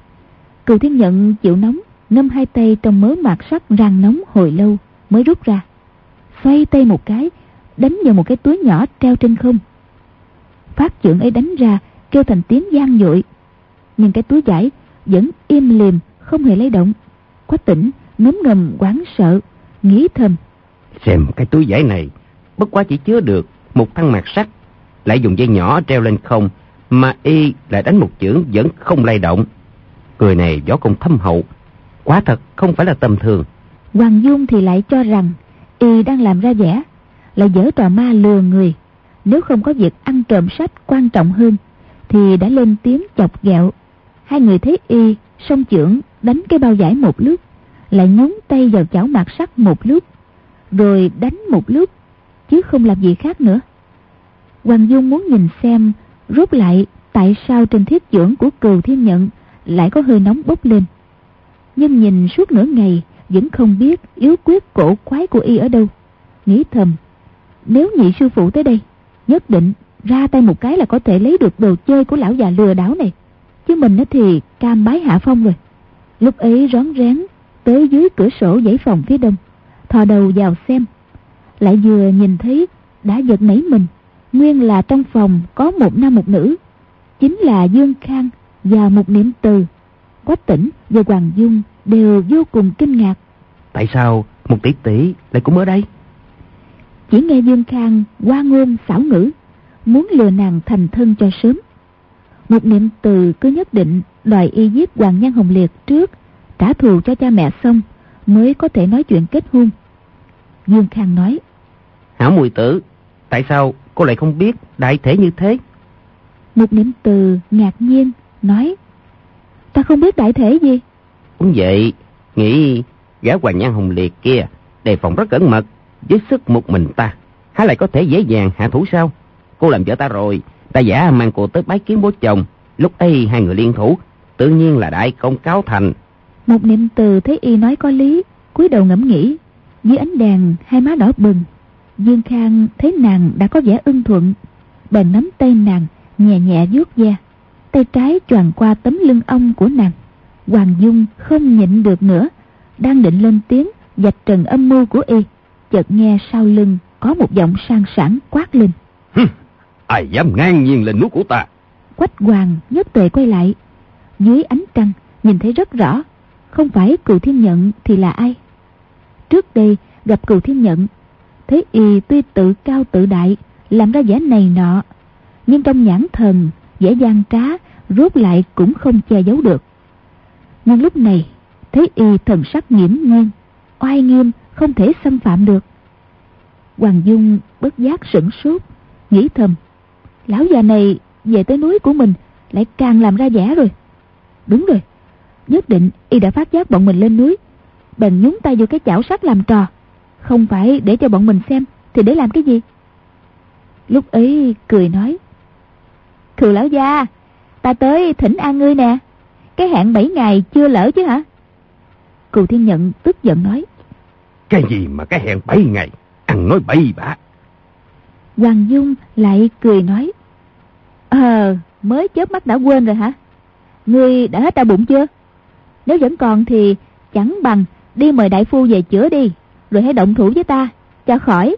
Cừu Thiên Nhận chịu nóng, ngâm hai tay trong mớ mạt sắt rang nóng hồi lâu mới rút ra, xoay tay một cái đánh vào một cái túi nhỏ treo trên không. Phát chưởng ấy đánh ra kêu thành tiếng vang dội, nhưng cái túi vải vẫn im lìm không hề lay động. Quách Tỉnh ngấm ngầm hoảng sợ, nghĩ thầm, xem cái túi vải này bất quá chỉ chứa được một thân mạt sắt, lại dùng dây nhỏ treo lên không, mà y lại đánh một chưởng vẫn không lay động. Người này võ công thâm hậu, quả thật không phải là tầm thường. Hoàng Dung thì lại cho rằng y đang làm ra vẻ, lại giở trò ma lừa người. Nếu không có việc ăn trộm sách quan trọng hơn thì đã lên tiếng chọc ghẹo. Hai người thấy y song chưởng đánh cái bao vải một lúc, lại nhúng tay vào chảo mạt sắt một lúc, rồi đánh một lúc, chứ không làm gì khác nữa. Hoàng Dung muốn nhìn xem rốt lại tại sao trên thiết chưởng của Cừu Thiên Nhận lại có hơi nóng bốc lên. Nhưng nhìn suốt nửa ngày vẫn không biết yếu quyết cổ quái của y ở đâu. Nghĩ thầm, nếu nhị sư phụ tới đây, nhất định ra tay một cái là có thể lấy được đồ chơi của lão già lừa đảo này, chứ mình thì cam bái hạ phong rồi. Lúc ấy rón rén tới dưới cửa sổ dãy phòng phía đông, thò đầu vào xem, lại vừa nhìn thấy đã giật nảy mình. Nguyên là trong phòng có một nam một nữ, chính là Dương Khang và một Niệm Từ. Quách Tỉnh và Hoàng Dung đều vô cùng kinh ngạc. Tại sao một tỷ tỷ lại cũng ở đây? Chỉ nghe Dương Khang hoa ngôn xảo ngữ, muốn lừa nàng thành thân cho sớm. Một Niệm Từ cứ nhất định đòi y giết Hoàng Nhan Hồng Liệt trước, trả thù cho cha mẹ xong mới có thể nói chuyện kết hôn. Dương Khang nói, hảo muội tử, tại sao cô lại không biết đại thể như thế? Một Niệm Từ ngạc nhiên nói, ta không biết đại thể gì. Cũng vậy, nghĩ gã Hoàng Nhan Hồng Liệt kia đề phòng rất cẩn mật, với sức một mình ta há lại có thể dễ dàng hạ thủ sao? Cô làm vợ ta rồi, ta giả mang cô tới bái kiến bố chồng. Lúc ấy hai người liên thủ, tự nhiên là đại công cáo thành. Một niệm từ thấy y nói có lý, cúi đầu ngẫm nghĩ. Dưới ánh đèn hai má đỏ bừng. Dương Khang thấy nàng đã có vẻ ưng thuận, bèn nắm tay nàng nhẹ nhẹ vuốt ve, tay trái choàng qua tấm lưng ong của nàng. Hoàng Dung không nhịn được nữa, đang định lên tiếng vạch trần âm mưu của y, chợt nghe sau lưng có một giọng sang sảng quát lên: Ai dám ngang nhiên lên núi của ta? Quách Hoàng nhất tề quay lại, dưới ánh trăng nhìn thấy rất rõ, không phải Cừu Thiên Nhận thì là ai. Trước đây gặp Cừu Thiên Nhận, thấy y tuy tự cao tự đại, làm ra vẻ này nọ, nhưng trong nhãn thần vẻ gian trá rốt lại cũng không che giấu được. Nhưng lúc này thấy y thần sắc nghiễm nhiên, oai nghiêm không thể xâm phạm được. Hoàng Dung bất giác sửng sốt, nghĩ thầm: lão già này về tới núi của mình lại càng làm ra vẻ rồi. Đúng rồi, nhất định y đã phát giác bọn mình lên núi, bèn nhúng tay vô cái chảo sắt làm trò. Không phải để cho bọn mình xem thì để làm cái gì? Lúc ấy cười nói: Cừu lão gia, ta tới thỉnh an ngươi nè, cái hẹn bảy ngày chưa lỡ chứ hả? Cừu Thiên Nhận tức giận nói: Cái gì mà cái hẹn bảy ngày, ăn nói bậy bạ. Hoàng Dung lại cười nói: Ờ, mới chớp mắt đã quên rồi hả? Ngươi đã hết đau bụng chưa? Nếu vẫn còn thì chẳng bằng đi mời đại phu về chữa đi, rồi hãy động thủ với ta cho khỏi.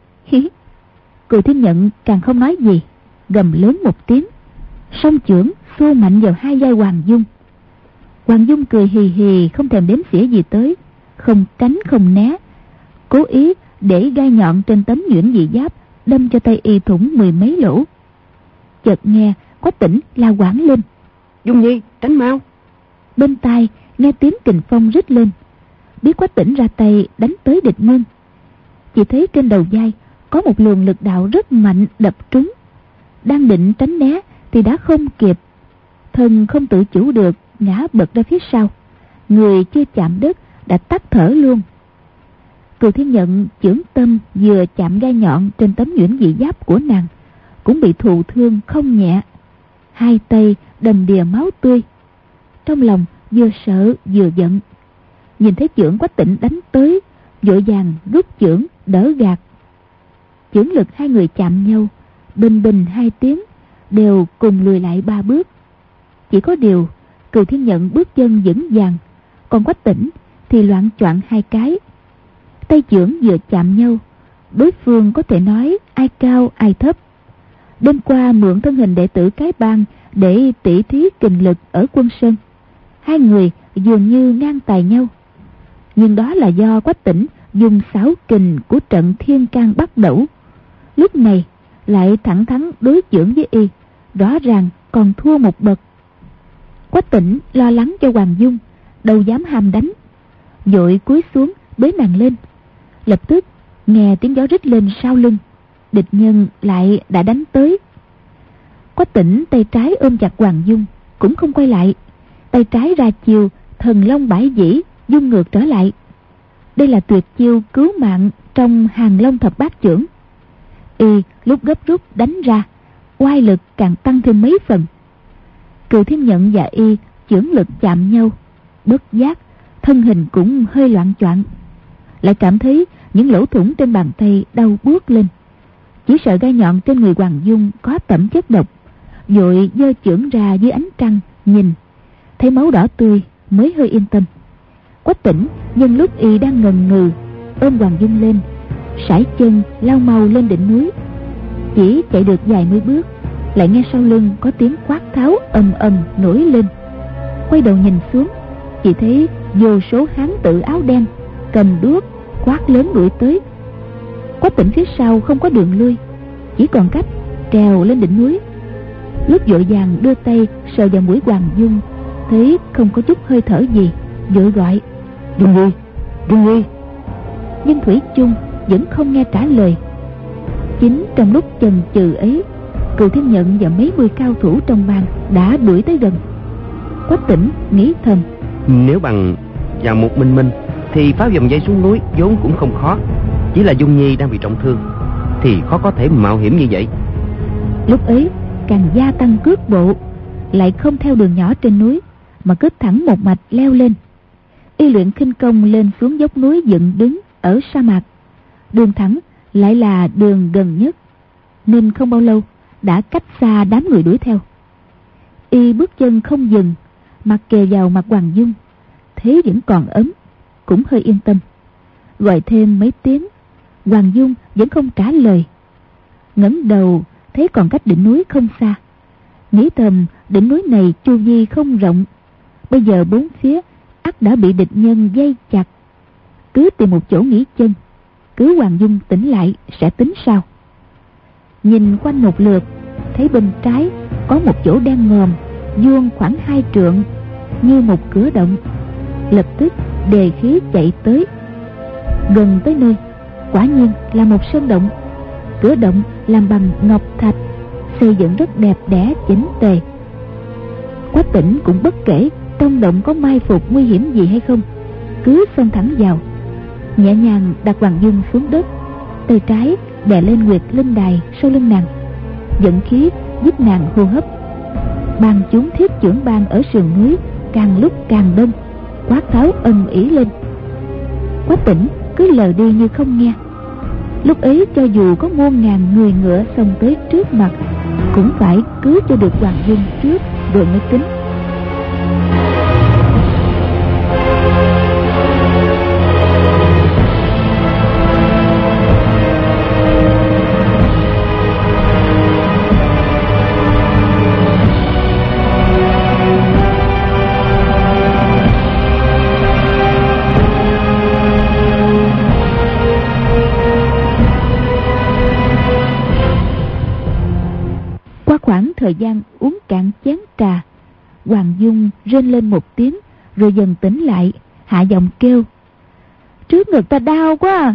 Cừu Thiên Nhận càng không nói gì, gầm lớn một tiếng, song chưởng xô mạnh vào hai vai Hoàng Dung. Hoàng Dung cười hì hì, không thèm đếm xỉa gì tới, không tránh không né, cố ý để gai nhọn trên tấm nhuyễn dị giáp đâm cho tay y thủng mười mấy lỗ. Chợt nghe Quách Tĩnh la quảng lên: Dung Nhi, tránh mau! Bên tai nghe tiếng kình phong rít lên, biết Quách Tĩnh ra tay đánh tới địch nhân. Chỉ thấy trên đầu vai có một luồng lực đạo rất mạnh đập trúng, đang định tránh né thì đã không kịp, thân không tự chủ được ngã bật ra phía sau, người chưa chạm đất đã tắt thở luôn. Cừu Thiên Nhận chưởng tâm vừa chạm gai nhọn trên tấm nhuyễn dị giáp của nàng, cũng bị thụ thương không nhẹ, hai tay đầm đìa máu tươi. Trong lòng vừa sợ vừa giận, nhìn thấy chưởng Quách Tĩnh đánh tới, vội vàng rút chưởng đỡ gạt. Chưởng lực hai người chạm nhau, bình bình hai tiếng, đều cùng lùi lại ba bước. Chỉ có điều Cừu Thiên Nhận bước chân vững vàng, còn Quách Tĩnh thì loạng choạng hai cái. Tay chưởng vừa chạm nhau, đối phương có thể nói ai cao ai thấp. Đêm qua mượn thân hình đệ tử cái bang để tỉ thí kình lực ở Quân Sơn, hai người dường như ngang tài nhau. Nhưng đó là do Quách Tĩnh dùng xảo kình của trận Thiên Can Bắt Đẩu, lúc này lại thẳng thắn đối chưởng với y, rõ ràng còn thua một bậc. Quách Tĩnh lo lắng cho Hoàng Dung, đâu dám ham đánh, vội cúi xuống bế nàng lên. Lập tức nghe tiếng gió rít lên sau lưng, địch nhân lại đã đánh tới. Quách Tĩnh tay trái ôm chặt Hoàng Dung, cũng không quay lại, tay trái ra chiều thần long bãi dĩ, dung ngược trở lại. Đây là tuyệt chiêu cứu mạng trong Hàng Long thập bát chưởng. Y lúc gấp rút đánh ra, oai lực càng tăng thêm mấy phần. Cừu Thiên Nhận và y chưởng lực chạm nhau, bất giác thân hình cũng hơi loạng choạng, lại cảm thấy những lỗ thủng trên bàn tay đau buốt lên. Chỉ sợ gai nhọn trên người Hoàng Dung có tẩm chất độc, vội giơ chưởng ra dưới ánh trăng nhìn, thấy máu đỏ tươi mới hơi yên tâm. Quách Tĩnh nhân lúc y đang ngần ngừ, ôm Hoàng Dung lên, sải chân lao mau lên đỉnh núi. Chỉ chạy được vài mươi bước, lại nghe sau lưng có tiếng quát tháo ầm ầm nổi lên. Quay đầu nhìn xuống, chỉ thấy vô số hán tử áo đen cầm đuốc quát lớn đuổi tới. Quách Tĩnh phía sau không có đường lui, chỉ còn cách trèo lên đỉnh núi. Lúc vội vàng đưa tay sờ vào mũi Hoàng Dung, thấy không có chút hơi thở gì, vội gọi: Dung Nhi, Dung Nhi. Nhưng thủy chung vẫn không nghe trả lời. Chính trong lúc chần chừ ấy, Cừu Thiên Nhận và mấy mươi cao thủ trong bang đã đuổi tới gần. Quách Tĩnh nghĩ thầm: Nếu bằng vào một mình mình thì phá vòng dây xuống núi vốn cũng không khó, chỉ là Dung Nhi đang bị trọng thương thì khó có thể mạo hiểm như vậy. Lúc ấy càng gia tăng cước bộ, lại không theo đường nhỏ trên núi mà cứ thẳng một mạch leo lên. Y luyện khinh công lên xuống dốc núi dựng đứng ở sa mạc, đường thẳng lại là đường gần nhất, nên không bao lâu đã cách xa đám người đuổi theo. Y bước chân không dừng, mặt kề vào mặt Hoàng Dung, thế vẫn còn ấm, cũng hơi yên tâm. Gọi thêm mấy tiếng, Hoàng Dung vẫn không trả lời. Ngẩng đầu thấy còn cách đỉnh núi không xa, nghĩ thầm đỉnh núi này chu vi không rộng, bây giờ bốn phía ắt đã bị địch nhân dây chặt, cứ tìm một chỗ nghỉ chân, cứ Hoàng Dung tỉnh lại sẽ tính sau. Nhìn quanh một lượt, thấy bên trái có một chỗ đen ngòm, vuông khoảng hai trượng, như một cửa động. Lập tức đề khí chạy tới. Gần tới nơi, quả nhiên là một sơn động. Cửa động làm bằng ngọc thạch, xây dựng rất đẹp đẽ chỉnh tề. Quách Tĩnh cũng bất kể trong động có mai phục nguy hiểm gì hay không, cứ xông thẳng vào, nhẹ nhàng đặt Hoàng Dung xuống đất, tay trái đè lên Nguyệt Linh đài sau lưng nàng, dẫn khí giúp nàng hô hấp. Ban chúng thiết chưởng bang ở sườn núi càng lúc càng đông, quát tháo ầm ĩ lên. Quách Tĩnh cứ lờ đi như không nghe. Lúc ấy cho dù có muôn ngàn người ngựa xông tới trước mặt, cũng phải cứu cho được Hoàng Dung trước rồi mới tính. Khoảng thời gian uống cạn chén trà, Hoàng Dung rên lên một tiếng, rồi dần tỉnh lại, hạ giọng kêu: "Trước ngực ta đau quá à."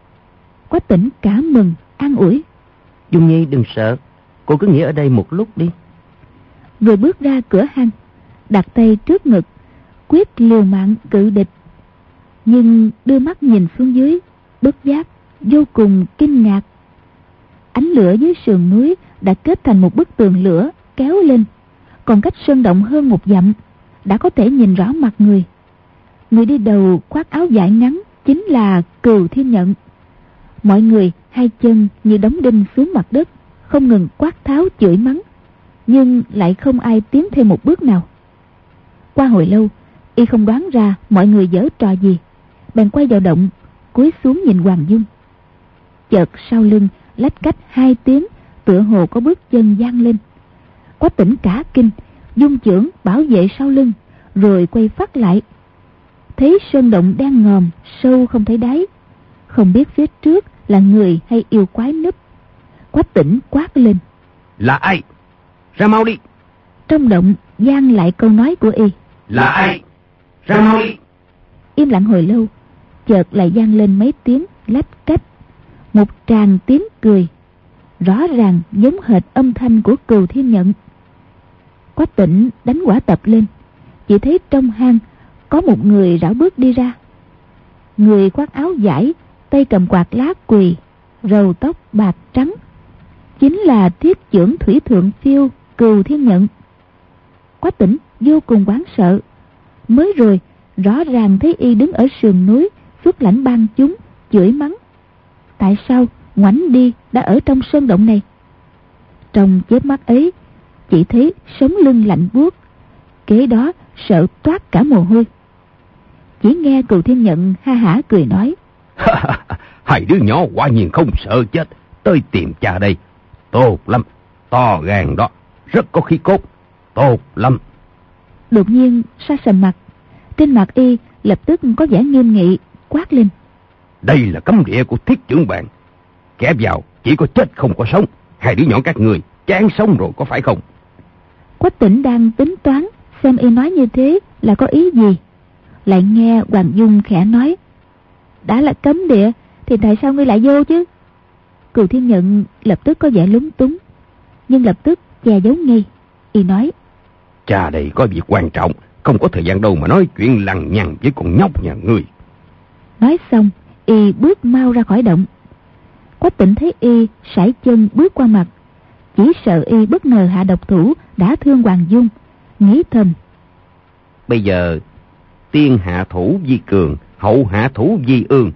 Quách Tĩnh cả mừng an ủi: "Dung Nhi đừng sợ, cô cứ nghỉ ở đây một lúc đi." Rồi bước ra cửa hang, đặt tay trước ngực, quyết liều mạng cự địch. Nhưng đưa mắt nhìn xuống dưới, bất giác vô cùng kinh ngạc. Ánh lửa dưới sườn núi đã kết thành một bức tường lửa kéo lên, còn cách sơn động hơn một dặm đã có thể nhìn rõ mặt người. Người đi đầu khoác áo vải ngắn chính là Cừu Thiên Nhận. Mọi người hai chân như đóng đinh xuống mặt đất, không ngừng quát tháo chửi mắng, nhưng lại không ai tiến thêm một bước nào. Qua hồi lâu, y không đoán ra mọi người giở trò gì, bèn quay vào động, cúi xuống nhìn Hoàng Dung. Chợt sau lưng lách cách hai tiếng, tựa hồ có bước chân vang lên. Quách Tĩnh cả kinh, dung chưởng bảo vệ sau lưng, rồi quay phát lại, thấy sơn động đang ngòm sâu không thấy đáy, không biết phía trước là người hay yêu quái núp. Quách Tĩnh quát lên: "Là ai? Ra mau đi!" Trong động vang lại câu nói của y: "Là ai? Ra mau đi!" Im lặng hồi lâu, chợt lại vang lên mấy tiếng lách cách, một tràng tiếng cười, rõ ràng giống hệt âm thanh của Cừu Thiên Nhận. Quách Tĩnh đánh quả tập lên, chỉ thấy trong hang có một người rảo bước đi ra. Người khoác áo vải, tay cầm quạt lá quỳ, râu tóc bạc trắng, chính là thiết chưởng thủy thượng phiêu Cừu Thiên Nhận. Quách Tĩnh vô cùng hoảng sợ. Mới rồi rõ ràng thấy y đứng ở sườn núi xuất lãnh ban chúng chửi mắng, tại sao ngoảnh đi đã ở trong sơn động này? Trong chớp mắt ấy, chỉ thấy sống lưng lạnh buốt, kế đó sợ toát cả mồ hôi. Chỉ nghe Cừu Thiên Nhận ha hả cười nói: "Hai đứa nhỏ quả nhiên không sợ chết, tới tìm cha đây, tốt lắm, to gan đó, rất có khí cốt, tốt lắm." Đột nhiên sa sầm mặt, trên mặt y lập tức có vẻ nghiêm nghị, quát lên: "Đây là cấm địa của thiết chưởng bang, kẻ vào chỉ có chết không có sống. Hai đứa nhỏ các người chán sống rồi có phải không?" Quách Tĩnh đang tính toán xem y nói như thế là có ý gì, lại nghe Hoàng Dung khẽ nói: "Đã là cấm địa thì tại sao ngươi lại vô chứ?" Cừu Thiên Nhận lập tức có vẻ lúng túng, nhưng lập tức che giấu ngay. Y nói: "Cha đây có việc quan trọng, không có thời gian đâu mà nói chuyện lằng nhằng với con nhóc nhà ngươi." Nói xong, y bước mau ra khỏi động. Quách Tĩnh thấy y sải chân bước qua mặt, chỉ sợ y bất ngờ hạ độc thủ đã thương Hoàng Dung, nghĩ thầm: bây giờ tiên hạ thủ vi cường, hậu hạ thủ vi ương.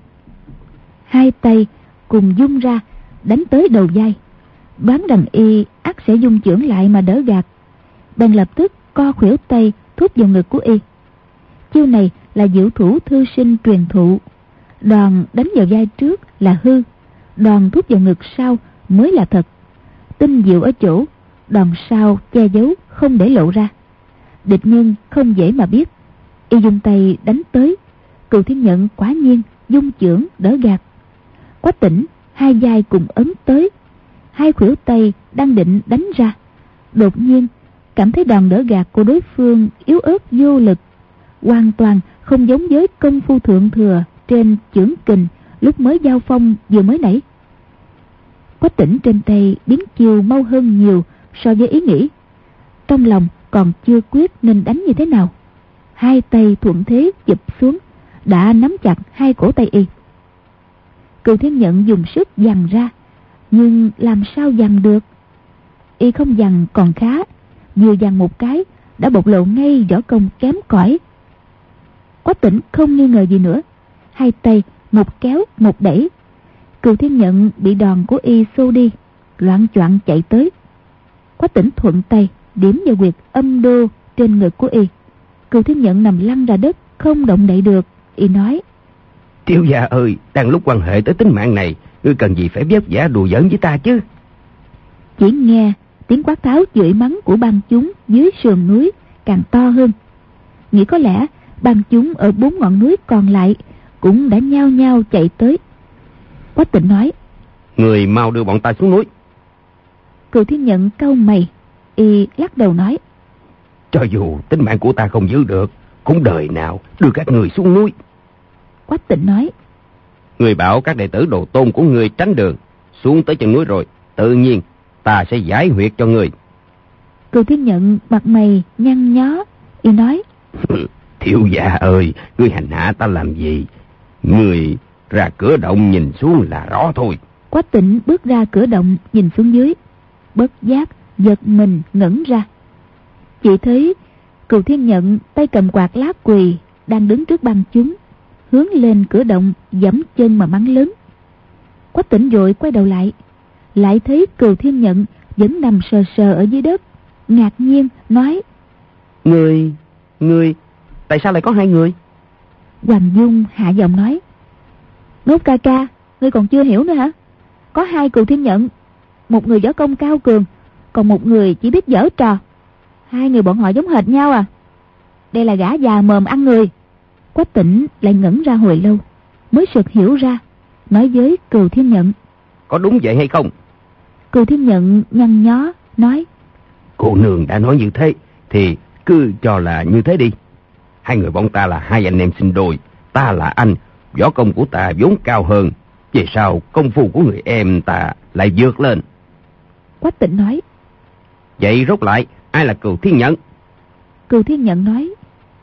Hai tay cùng dung ra đánh tới đầu vai, đoán rằng y ắt sẽ dung chưởng lại mà đỡ gạt, bèn lập tức co khuỷu tay thúc vào ngực của y. Chiêu này là diệu thủ thư sinh truyền thụ, đòn đánh vào vai trước là hư, đòn thúc vào ngực sau mới là thật. Tinh diệu ở chỗ đòn sau che giấu không để lộ ra, địch nhân không dễ mà biết. Y dùng tay đánh tới, Cừu Thiên Nhận quả nhiên dung chưởng đỡ gạt. Quách Tĩnh hai vai cùng ấn tới, hai khuỷu tay đang định đánh ra, đột nhiên cảm thấy đòn đỡ gạt của đối phương yếu ớt vô lực, hoàn toàn không giống với công phu thượng thừa trên chưởng kình lúc mới giao phong vừa mới nãy. Quách Tĩnh trên tay biến chiều mau hơn nhiều so với ý nghĩ, trong lòng còn chưa quyết nên đánh như thế nào. Hai tay thuận thế chụp xuống, đã nắm chặt hai cổ tay y. Cừu Thiên Nhận dùng sức giằng ra, nhưng làm sao giằng được? Y không giằng còn khá, vừa giằng một cái đã bộc lộ ngay võ công kém cỏi. Quách Tĩnh không nghi ngờ gì nữa, hai tay một kéo một đẩy, Cừu Thiên Nhận bị đòn của y xô đi, loạng choạng chạy tới. Quách Tĩnh thuận tay điểm vào huyệt âm đô trên ngực của y. Cừu Thiên Nhận nằm lăn ra đất, không động đậy được. Y nói: Thiếu gia ơi, đang lúc quan hệ tới tính mạng này, ngươi cần gì phải vất vả đùa giỡn với ta chứ? Chỉ nghe tiếng quát tháo chửi mắng của bang chúng dưới sườn núi càng to hơn. Nghĩ có lẽ bang chúng ở bốn ngọn núi còn lại cũng đã nhao nhao chạy tới. Quách Tĩnh nói: Người mau đưa bọn ta xuống núi. Cừu Thiên Nhận cau mày, y lắc đầu nói: Cho dù tính mạng của ta không giữ được, cũng đời nào đưa các người xuống núi. Quách Tĩnh nói: Người bảo các đệ tử đồ tôn của người tránh đường, xuống tới chân núi rồi, tự nhiên ta sẽ giải huyệt cho người. Cừu Thiên Nhận mặt mày nhăn nhó, y nói: Thiếu gia ơi, ngươi hành hạ ta làm gì? Người ra cửa động nhìn xuống là rõ thôi. Quách Tĩnh bước ra cửa động nhìn xuống dưới, bất giác giật mình ngẩn ra. Chỉ thấy Cừu Thiên Nhận tay cầm quạt lá quỳ đang đứng trước bang chúng, hướng lên cửa động giẫm chân mà mắng lớn. Quách Tĩnh vội quay đầu lại, lại thấy Cừu Thiên Nhận vẫn nằm sờ sờ ở dưới đất, ngạc nhiên nói: Ngươi, ngươi, tại sao lại có hai người? Hoàng Dung hạ giọng nói: Ngốc ca ca, ngươi còn chưa hiểu nữa hả? Có hai Cừu Thiên Nhận, một người võ công cao cường, còn một người chỉ biết giở trò. Hai người bọn họ giống hệt nhau à? Đây là gã già mồm ăn người. Quách Tĩnh lại ngẩn ra hồi lâu, mới sực hiểu ra, nói với Cừu Thiên Nhận: Có đúng vậy hay không? Cừu Thiên Nhận nhăn nhó nói: Cô nương đã nói như thế, thì cứ cho là như thế đi. Hai người bọn ta là hai anh em sinh đôi, ta là anh, võ công của ta vốn cao hơn, về sau công phu của người em ta lại vượt lên. Quách Tĩnh nói: Vậy rốt lại ai là Cừu Thiên Nhận? Cừu Thiên Nhận nói: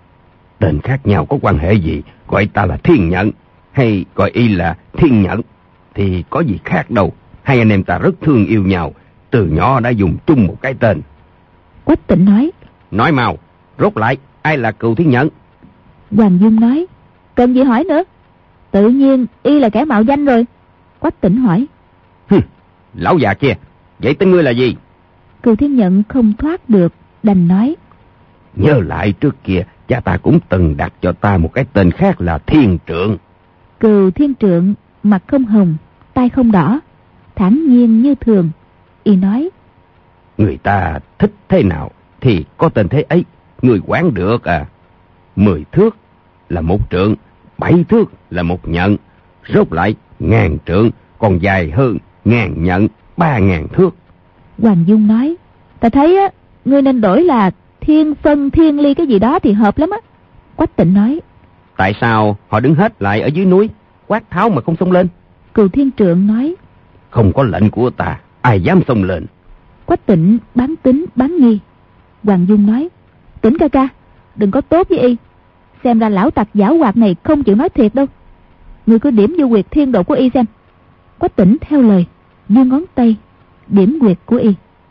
Tên khác nhau có quan hệ gì, gọi ta là Thiên Nhận hay gọi y là Thiên Nhận thì có gì khác đâu. Hai anh em ta rất thương yêu nhau, từ nhỏ đã dùng chung một cái tên. Quách Tĩnh nói: Nói mau, rốt lại ai là Cừu Thiên Nhận? Hoàng Dung nói: Cần gì hỏi nữa, tự nhiên y là kẻ mạo danh rồi. Quách Tĩnh hỏi: Hừ, lão già kia, vậy tên ngươi là gì? Cừu Thiên Nhận không thoát được, đành nói: Nhớ lại trước kia cha ta cũng từng đặt cho ta một cái tên khác là Thiên Trượng. Cừu Thiên Trượng mặt không hồng, tai không đỏ, thản nhiên như thường. Y nói: Người ta thích thế nào thì có tên thế ấy, người quản được à? Mười thước là một trượng, bảy thước là một nhận, rốt lại ngàn trượng còn dài hơn ngàn nhận ba ngàn thước. Hoàng Dung nói: Ta thấy á, ngươi nên đổi là Thiên Phân Thiên Ly cái gì đó thì hợp lắm á. Quách Tĩnh nói: Tại sao họ đứng hết lại ở dưới núi, quát tháo mà không xông lên? Cừu Thiên Trượng nói: Không có lệnh của ta, ai dám xông lên. Quách Tĩnh bán tính bán nghi. Hoàng Dung nói: Tĩnh ca ca, đừng có tốt với y, xem ra lão tặc giảo hoạt này không chịu nói thiệt đâu. Ngươi cứ điểm vô huyệt thiên độ của y xem. Quách Tĩnh theo lời, giơ ngón tay điểm huyệt của y.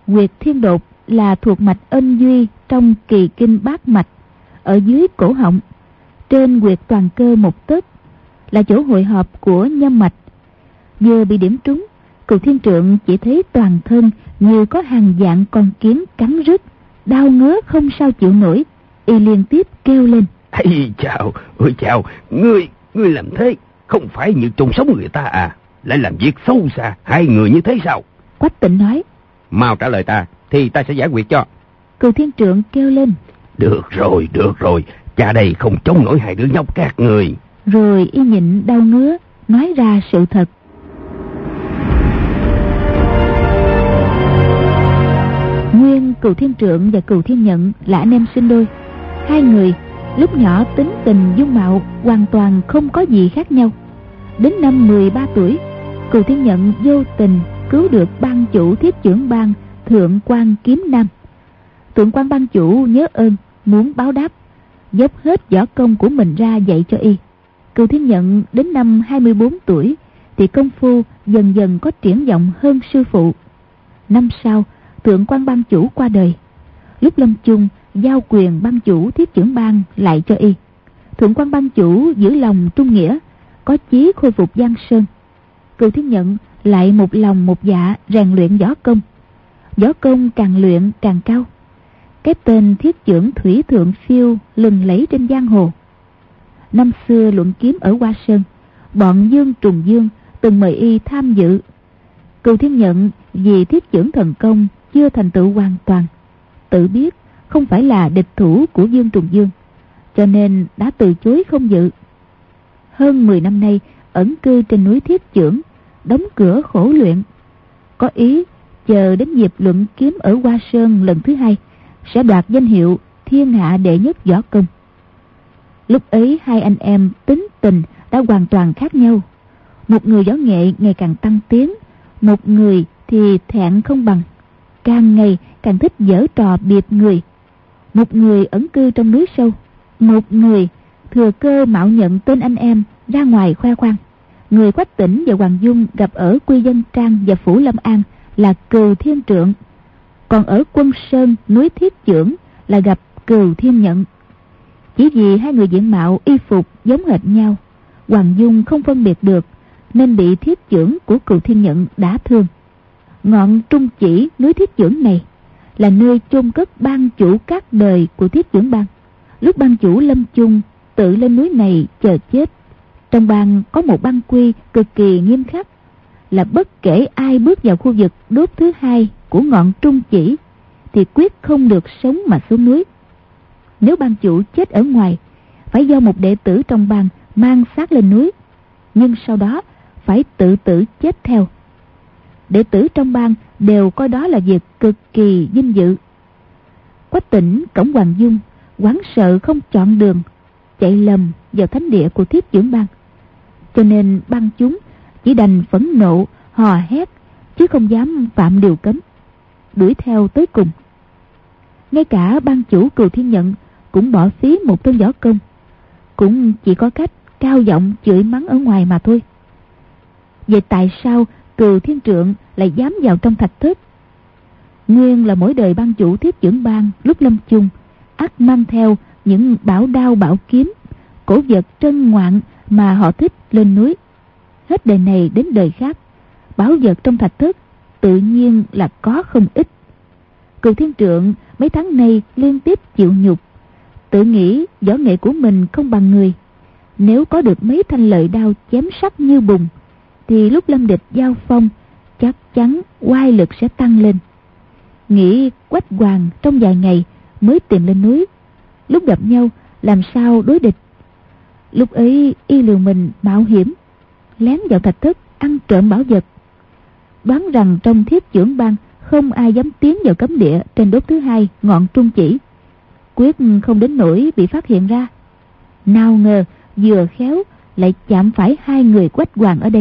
huyệt thiên đột là thuộc mạch ân duy trong kỳ kinh bát mạch, ở dưới cổ họng, trên huyệt toàn cơ một tấc, là chỗ hội họp của nhâm mạch. Vừa bị điểm trúng, Cừu Thiên Trượng chỉ thấy toàn thân như có hàng vạn con kiến cắn rứt, đau ngứa không sao chịu nổi. Y liên tiếp kêu lên: Ây chào, ôi chào, ngươi, ngươi làm thế không phải như chôn sống người ta à? Lại làm việc xấu xa hai người như thế sao? Quách Tịnh nói: Mau trả lời ta, thì ta sẽ giải quyết cho. Cừu Thiên Trượng kêu lên: Được rồi, được rồi, cha đây không chống nổi hai đứa nhóc các người. Rồi y nhịn đau ngứa, nói ra sự thật. Nguyên, Cừu Thiên Trượng và Cừu Thiên Nhận là anh em sinh đôi. Hai người lúc nhỏ tính tình dung mạo hoàn toàn không có gì khác nhau. Đến năm mười ba tuổi, Cừu Thiên Nhận vô tình cứu được ban chủ Thiết Chưởng Bang Thượng Quan Kiếm Nam. Thượng Quan ban chủ nhớ ơn, muốn báo đáp, dốc hết võ công của mình ra dạy cho y. Cừu Thiên Nhận đến năm hai mươi bốn tuổi thì công phu dần dần có triển vọng hơn sư phụ. Năm sau, Thượng Quan ban chủ qua đời. Lúc lâm chung, giao quyền ban chủ Thiết Chưởng Bang lại cho y. Thượng Quan ban chủ giữ lòng trung nghĩa, có chí khôi phục Giang Sơn. Cừu Thiên Nhận lại một lòng một dạ rèn luyện võ công. Võ công càng luyện càng cao. Cái tên Thiết Chưởng Thủy Thượng Phiêu lừng lẫy trên giang hồ. Năm xưa luận kiếm ở Hoa Sơn, bọn Dương Trùng Dương từng mời y tham dự. Cừu Thiên Nhận vì Thiết Chưởng thần công chưa thành tựu hoàn toàn, tự biết không phải là địch thủ của Dương Trùng Dương, cho nên đã từ chối không dự. Hơn mười năm nay ẩn cư trên núi Thiết Chưởng, đóng cửa khổ luyện, có ý chờ đến dịp luận kiếm ở Hoa Sơn lần thứ hai sẽ đoạt danh hiệu thiên hạ đệ nhất võ công. Lúc ấy hai anh em tính tình đã hoàn toàn khác nhau. Một người võ nghệ ngày càng tăng tiến, một người thì thẹn không bằng, càng ngày càng thích giở trò biệt người. Một người ẩn cư trong núi sâu, một người thừa cơ mạo nhận tên anh em ra ngoài khoe khoang. Người Quách Tĩnh và Hoàng Dung gặp ở Quy Dân Trang và Phủ Lâm An là Cừu Thiên Trượng, còn ở Quân Sơn núi Thiết Chưởng là gặp Cừu Thiên Nhận. Chỉ vì hai người diện mạo y phục giống hệt nhau, Hoàng Dung không phân biệt được nên bị Thiết Chưởng của Cừu Thiên Nhận đả thương. Ngọn trung chỉ núi Thiết Chưởng này là nơi chôn cất ban chủ các đời của Thiết Chưởng Bang. Lúc ban chủ lâm chung tự lên núi này chờ chết. Trong bang có một bang quy cực kỳ nghiêm khắc, là bất kể ai bước vào khu vực đốt thứ hai của ngọn trung chỉ thì quyết không được sống mà xuống núi. Nếu ban chủ chết ở ngoài, phải do một đệ tử trong bang mang xác lên núi, nhưng sau đó phải tự tử chết theo. Đệ tử trong bang đều coi đó là việc cực kỳ vinh dự. Quách Tĩnh cổng Hoàng Dung hoảng sợ không chọn đường, chạy lầm vào thánh địa của Thiết Chưởng Bang, cho nên bang chúng chỉ đành phẫn nộ hò hét, chứ không dám phạm điều cấm, đuổi theo tới cùng. Ngay cả ban chủ Cừu Thiên Nhận cũng bỏ phí một thân võ công, cũng chỉ có cách cao giọng chửi mắng ở ngoài mà thôi. Vậy tại sao Cừu Thiên Trượng lại dám vào trong thạch thất? Nguyên là mỗi đời ban chủ Thiết Chưởng Bang lúc lâm chung ắt mang theo những bảo đao bảo kiếm, cổ vật trân ngoạn mà họ thích lên núi. Hết đời này đến đời khác, bảo vật trong thạch thất tự nhiên là có không ít. Cừu Thiên Trượng mấy tháng nay liên tiếp chịu nhục, tự nghĩ võ nghệ của mình không bằng người. Nếu có được mấy thanh lợi đao chém sắc như bùn, thì lúc lâm địch giao phong chắc chắn oai lực sẽ tăng lên. Nghĩ Quách Hoàng trong vài ngày mới tìm lên núi, lúc gặp nhau làm sao đối địch. Lúc ấy y liều mình mạo hiểm lén vào thạch thất ăn trộm bảo vật, đoán rằng trong Thiết Chưởng Bang không ai dám tiến vào cấm địa trên đốt thứ hai ngọn trung chỉ, quyết không đến nỗi bị phát hiện ra. Nào ngờ vừa khéo lại chạm phải hai người Quách Hoàng ở đây.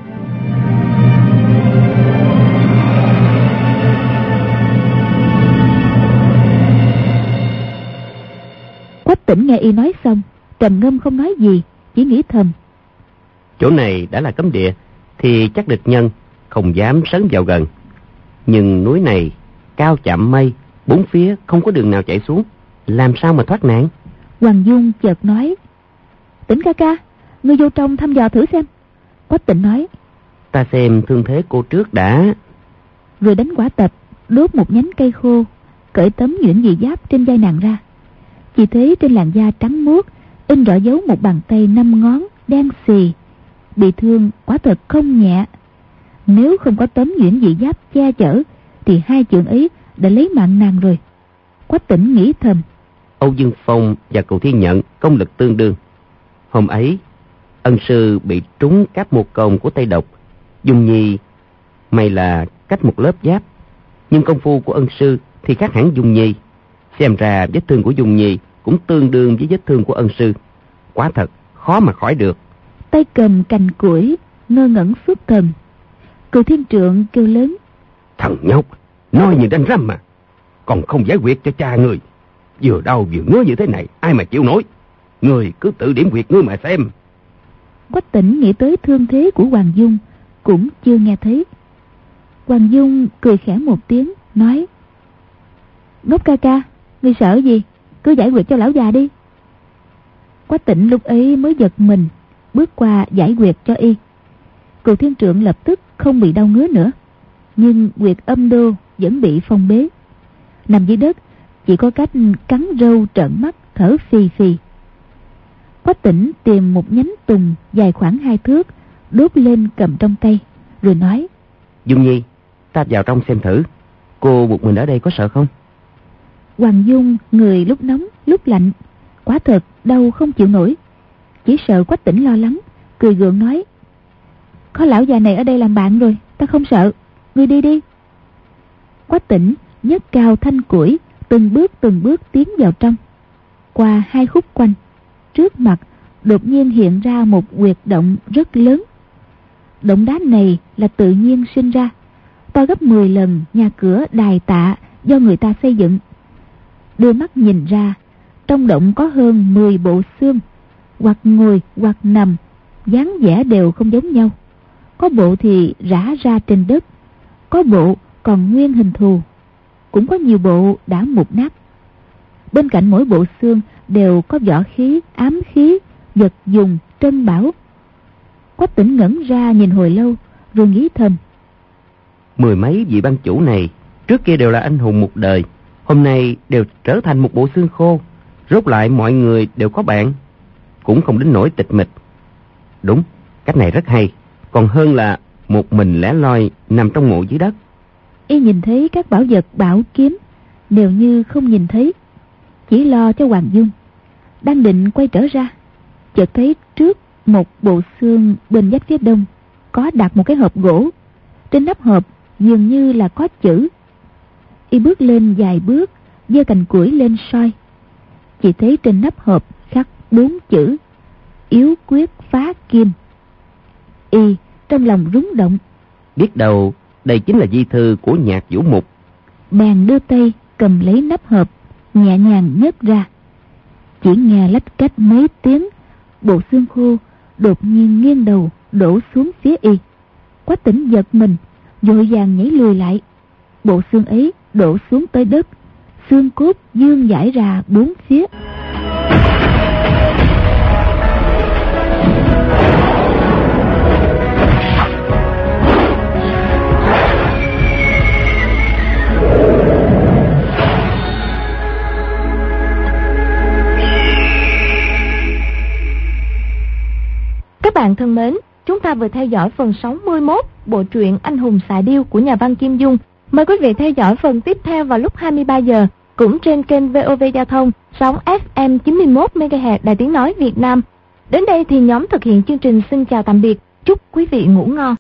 Quách Tĩnh nghe y nói xong, trầm ngâm không nói gì, chỉ nghĩ thầm: Chỗ này đã là cấm địa thì chắc địch nhân không dám sấn vào gần, nhưng núi này cao chạm mây, bốn phía không có đường nào chạy xuống, làm sao mà thoát nạn? Hoàng Dung chợt nói: Tĩnh ca ca, ngươi vô trong thăm dò thử xem. Quách Tĩnh nói: Ta xem thương thế cô trước đã. Rồi đánh quả tập, đốt một nhánh cây khô, cởi tấm nhuyễn dị giáp trên vai nàng ra. Chỉ thấy trên làn da trắng muốt in rõ dấu một bàn tay năm ngón đen xì, bị thương quả thật không nhẹ. Nếu không có tấm nhuyễn dị giáp che chở thì hai chưởng ấy đã lấy mạng nàng rồi. Quách Tĩnh nghĩ thầm: Âu Dương Phong và Cù Thiên Nhận công lực tương đương. Hôm ấy ân sư bị trúng cáp một còng của Tây Độc, Dung Nhi may là cách một lớp giáp, nhưng công phu của ân sư thì khác hẳn Dung Nhi. Xem ra vết thương của Dung Nhi cũng tương đương với vết thương của ân sư, quả thật khó mà khỏi được. Tay cầm cành củi ngơ ngẩn xuất thần. Cù Thiên Trượng kêu lớn: Thằng nhóc, nói như đánh răm mà, còn không giải quyết cho cha người. Vừa đau vừa ngứa như thế này, ai mà chịu nổi. Người cứ tự điểm huyệt ngươi mà xem. Quách Tĩnh nghĩ tới thương thế của Hoàng Dung, cũng chưa nghe thấy. Hoàng Dung cười khẽ một tiếng, nói: Ngốc ca ca, ngươi sợ gì, cứ giải quyết cho lão già đi. Quách Tĩnh lúc ấy mới giật mình, bước qua giải quyết cho y. Cù Thiên Trượng lập tức không bị đau ngứa nữa, nhưng huyệt âm đô vẫn bị phong bế. Nằm dưới đất, chỉ có cách cắn râu trợn mắt thở phì phì. Quách Tĩnh tìm một nhánh tùng dài khoảng hai thước, đốt lên cầm trong tay, rồi nói: Dung Nhi, ta vào trong xem thử. Cô một mình ở đây có sợ không? Hoàng Dung người lúc nóng lúc lạnh, quả thật đau không chịu nổi. Chỉ sợ Quách Tĩnh lo lắng, cười gượng nói: Có lão già này ở đây làm bạn rồi, ta không sợ, ngươi đi đi. Quách Tĩnh nhấc cao thanh củi, từng bước từng bước tiến vào trong. Qua hai khúc quanh, trước mặt đột nhiên hiện ra một huyệt động rất lớn. Động đá này là tự nhiên sinh ra, to gấp mười lần nhà cửa đài tạ do người ta xây dựng. Đưa mắt nhìn ra, trong động có hơn mười bộ xương, hoặc ngồi hoặc nằm, dáng vẻ đều không giống nhau. Có bộ thì rã ra trên đất, có bộ còn nguyên hình thù, cũng có nhiều bộ đã mục nát. Bên cạnh mỗi bộ xương đều có võ khí, ám khí, vật dùng, trân bảo. Quách Tĩnh ngẩn ra nhìn hồi lâu, rồi nghĩ thầm: Mười mấy vị ban chủ này trước kia đều là anh hùng một đời, hôm nay đều trở thành một bộ xương khô. Rốt lại mọi người đều có bạn, cũng không đến nỗi tịch mịch. Đúng, cách này rất hay, còn hơn là một mình lẻ loi nằm trong mộ dưới đất. Y nhìn thấy các bảo vật bảo kiếm đều như không nhìn thấy, chỉ lo cho Hoàng Dung. Đang định quay trở ra, chợt thấy trước một bộ xương bên vách phía đông có đặt một cái hộp gỗ. Trên nắp hộp dường như là có chữ. Y bước lên vài bước, giơ cành củi lên soi. Chỉ thấy trên nắp hộp khắc bốn chữ: Yếu quyết phá kim. Y trong lòng rúng động, biết đâu đây chính là di thư của Nhạc Vũ Mục. bèn đưa tay cầm lấy nắp hộp, nhẹ nhàng nhấc ra. Chỉ nghe lách cách mấy tiếng, bộ xương khô đột nhiên nghiêng đầu đổ xuống phía y. Quách Tĩnh giật mình, vội vàng nhảy lùi lại. Bộ xương ấy đổ xuống tới đất, xương cốt dương dãi ra bốn phía. Các bạn thân mến, chúng ta vừa theo dõi phần sáu mươi mốt bộ truyện Anh hùng xạ điêu của nhà văn Kim Dung. Mời quý vị theo dõi phần tiếp theo vào lúc hai mươi ba giờ, cũng trên kênh vê o vê Giao thông, sóng ép em chín mươi mốt mê ga héc Đài Tiếng Nói Việt Nam. Đến đây thì nhóm thực hiện chương trình xin chào tạm biệt, chúc quý vị ngủ ngon.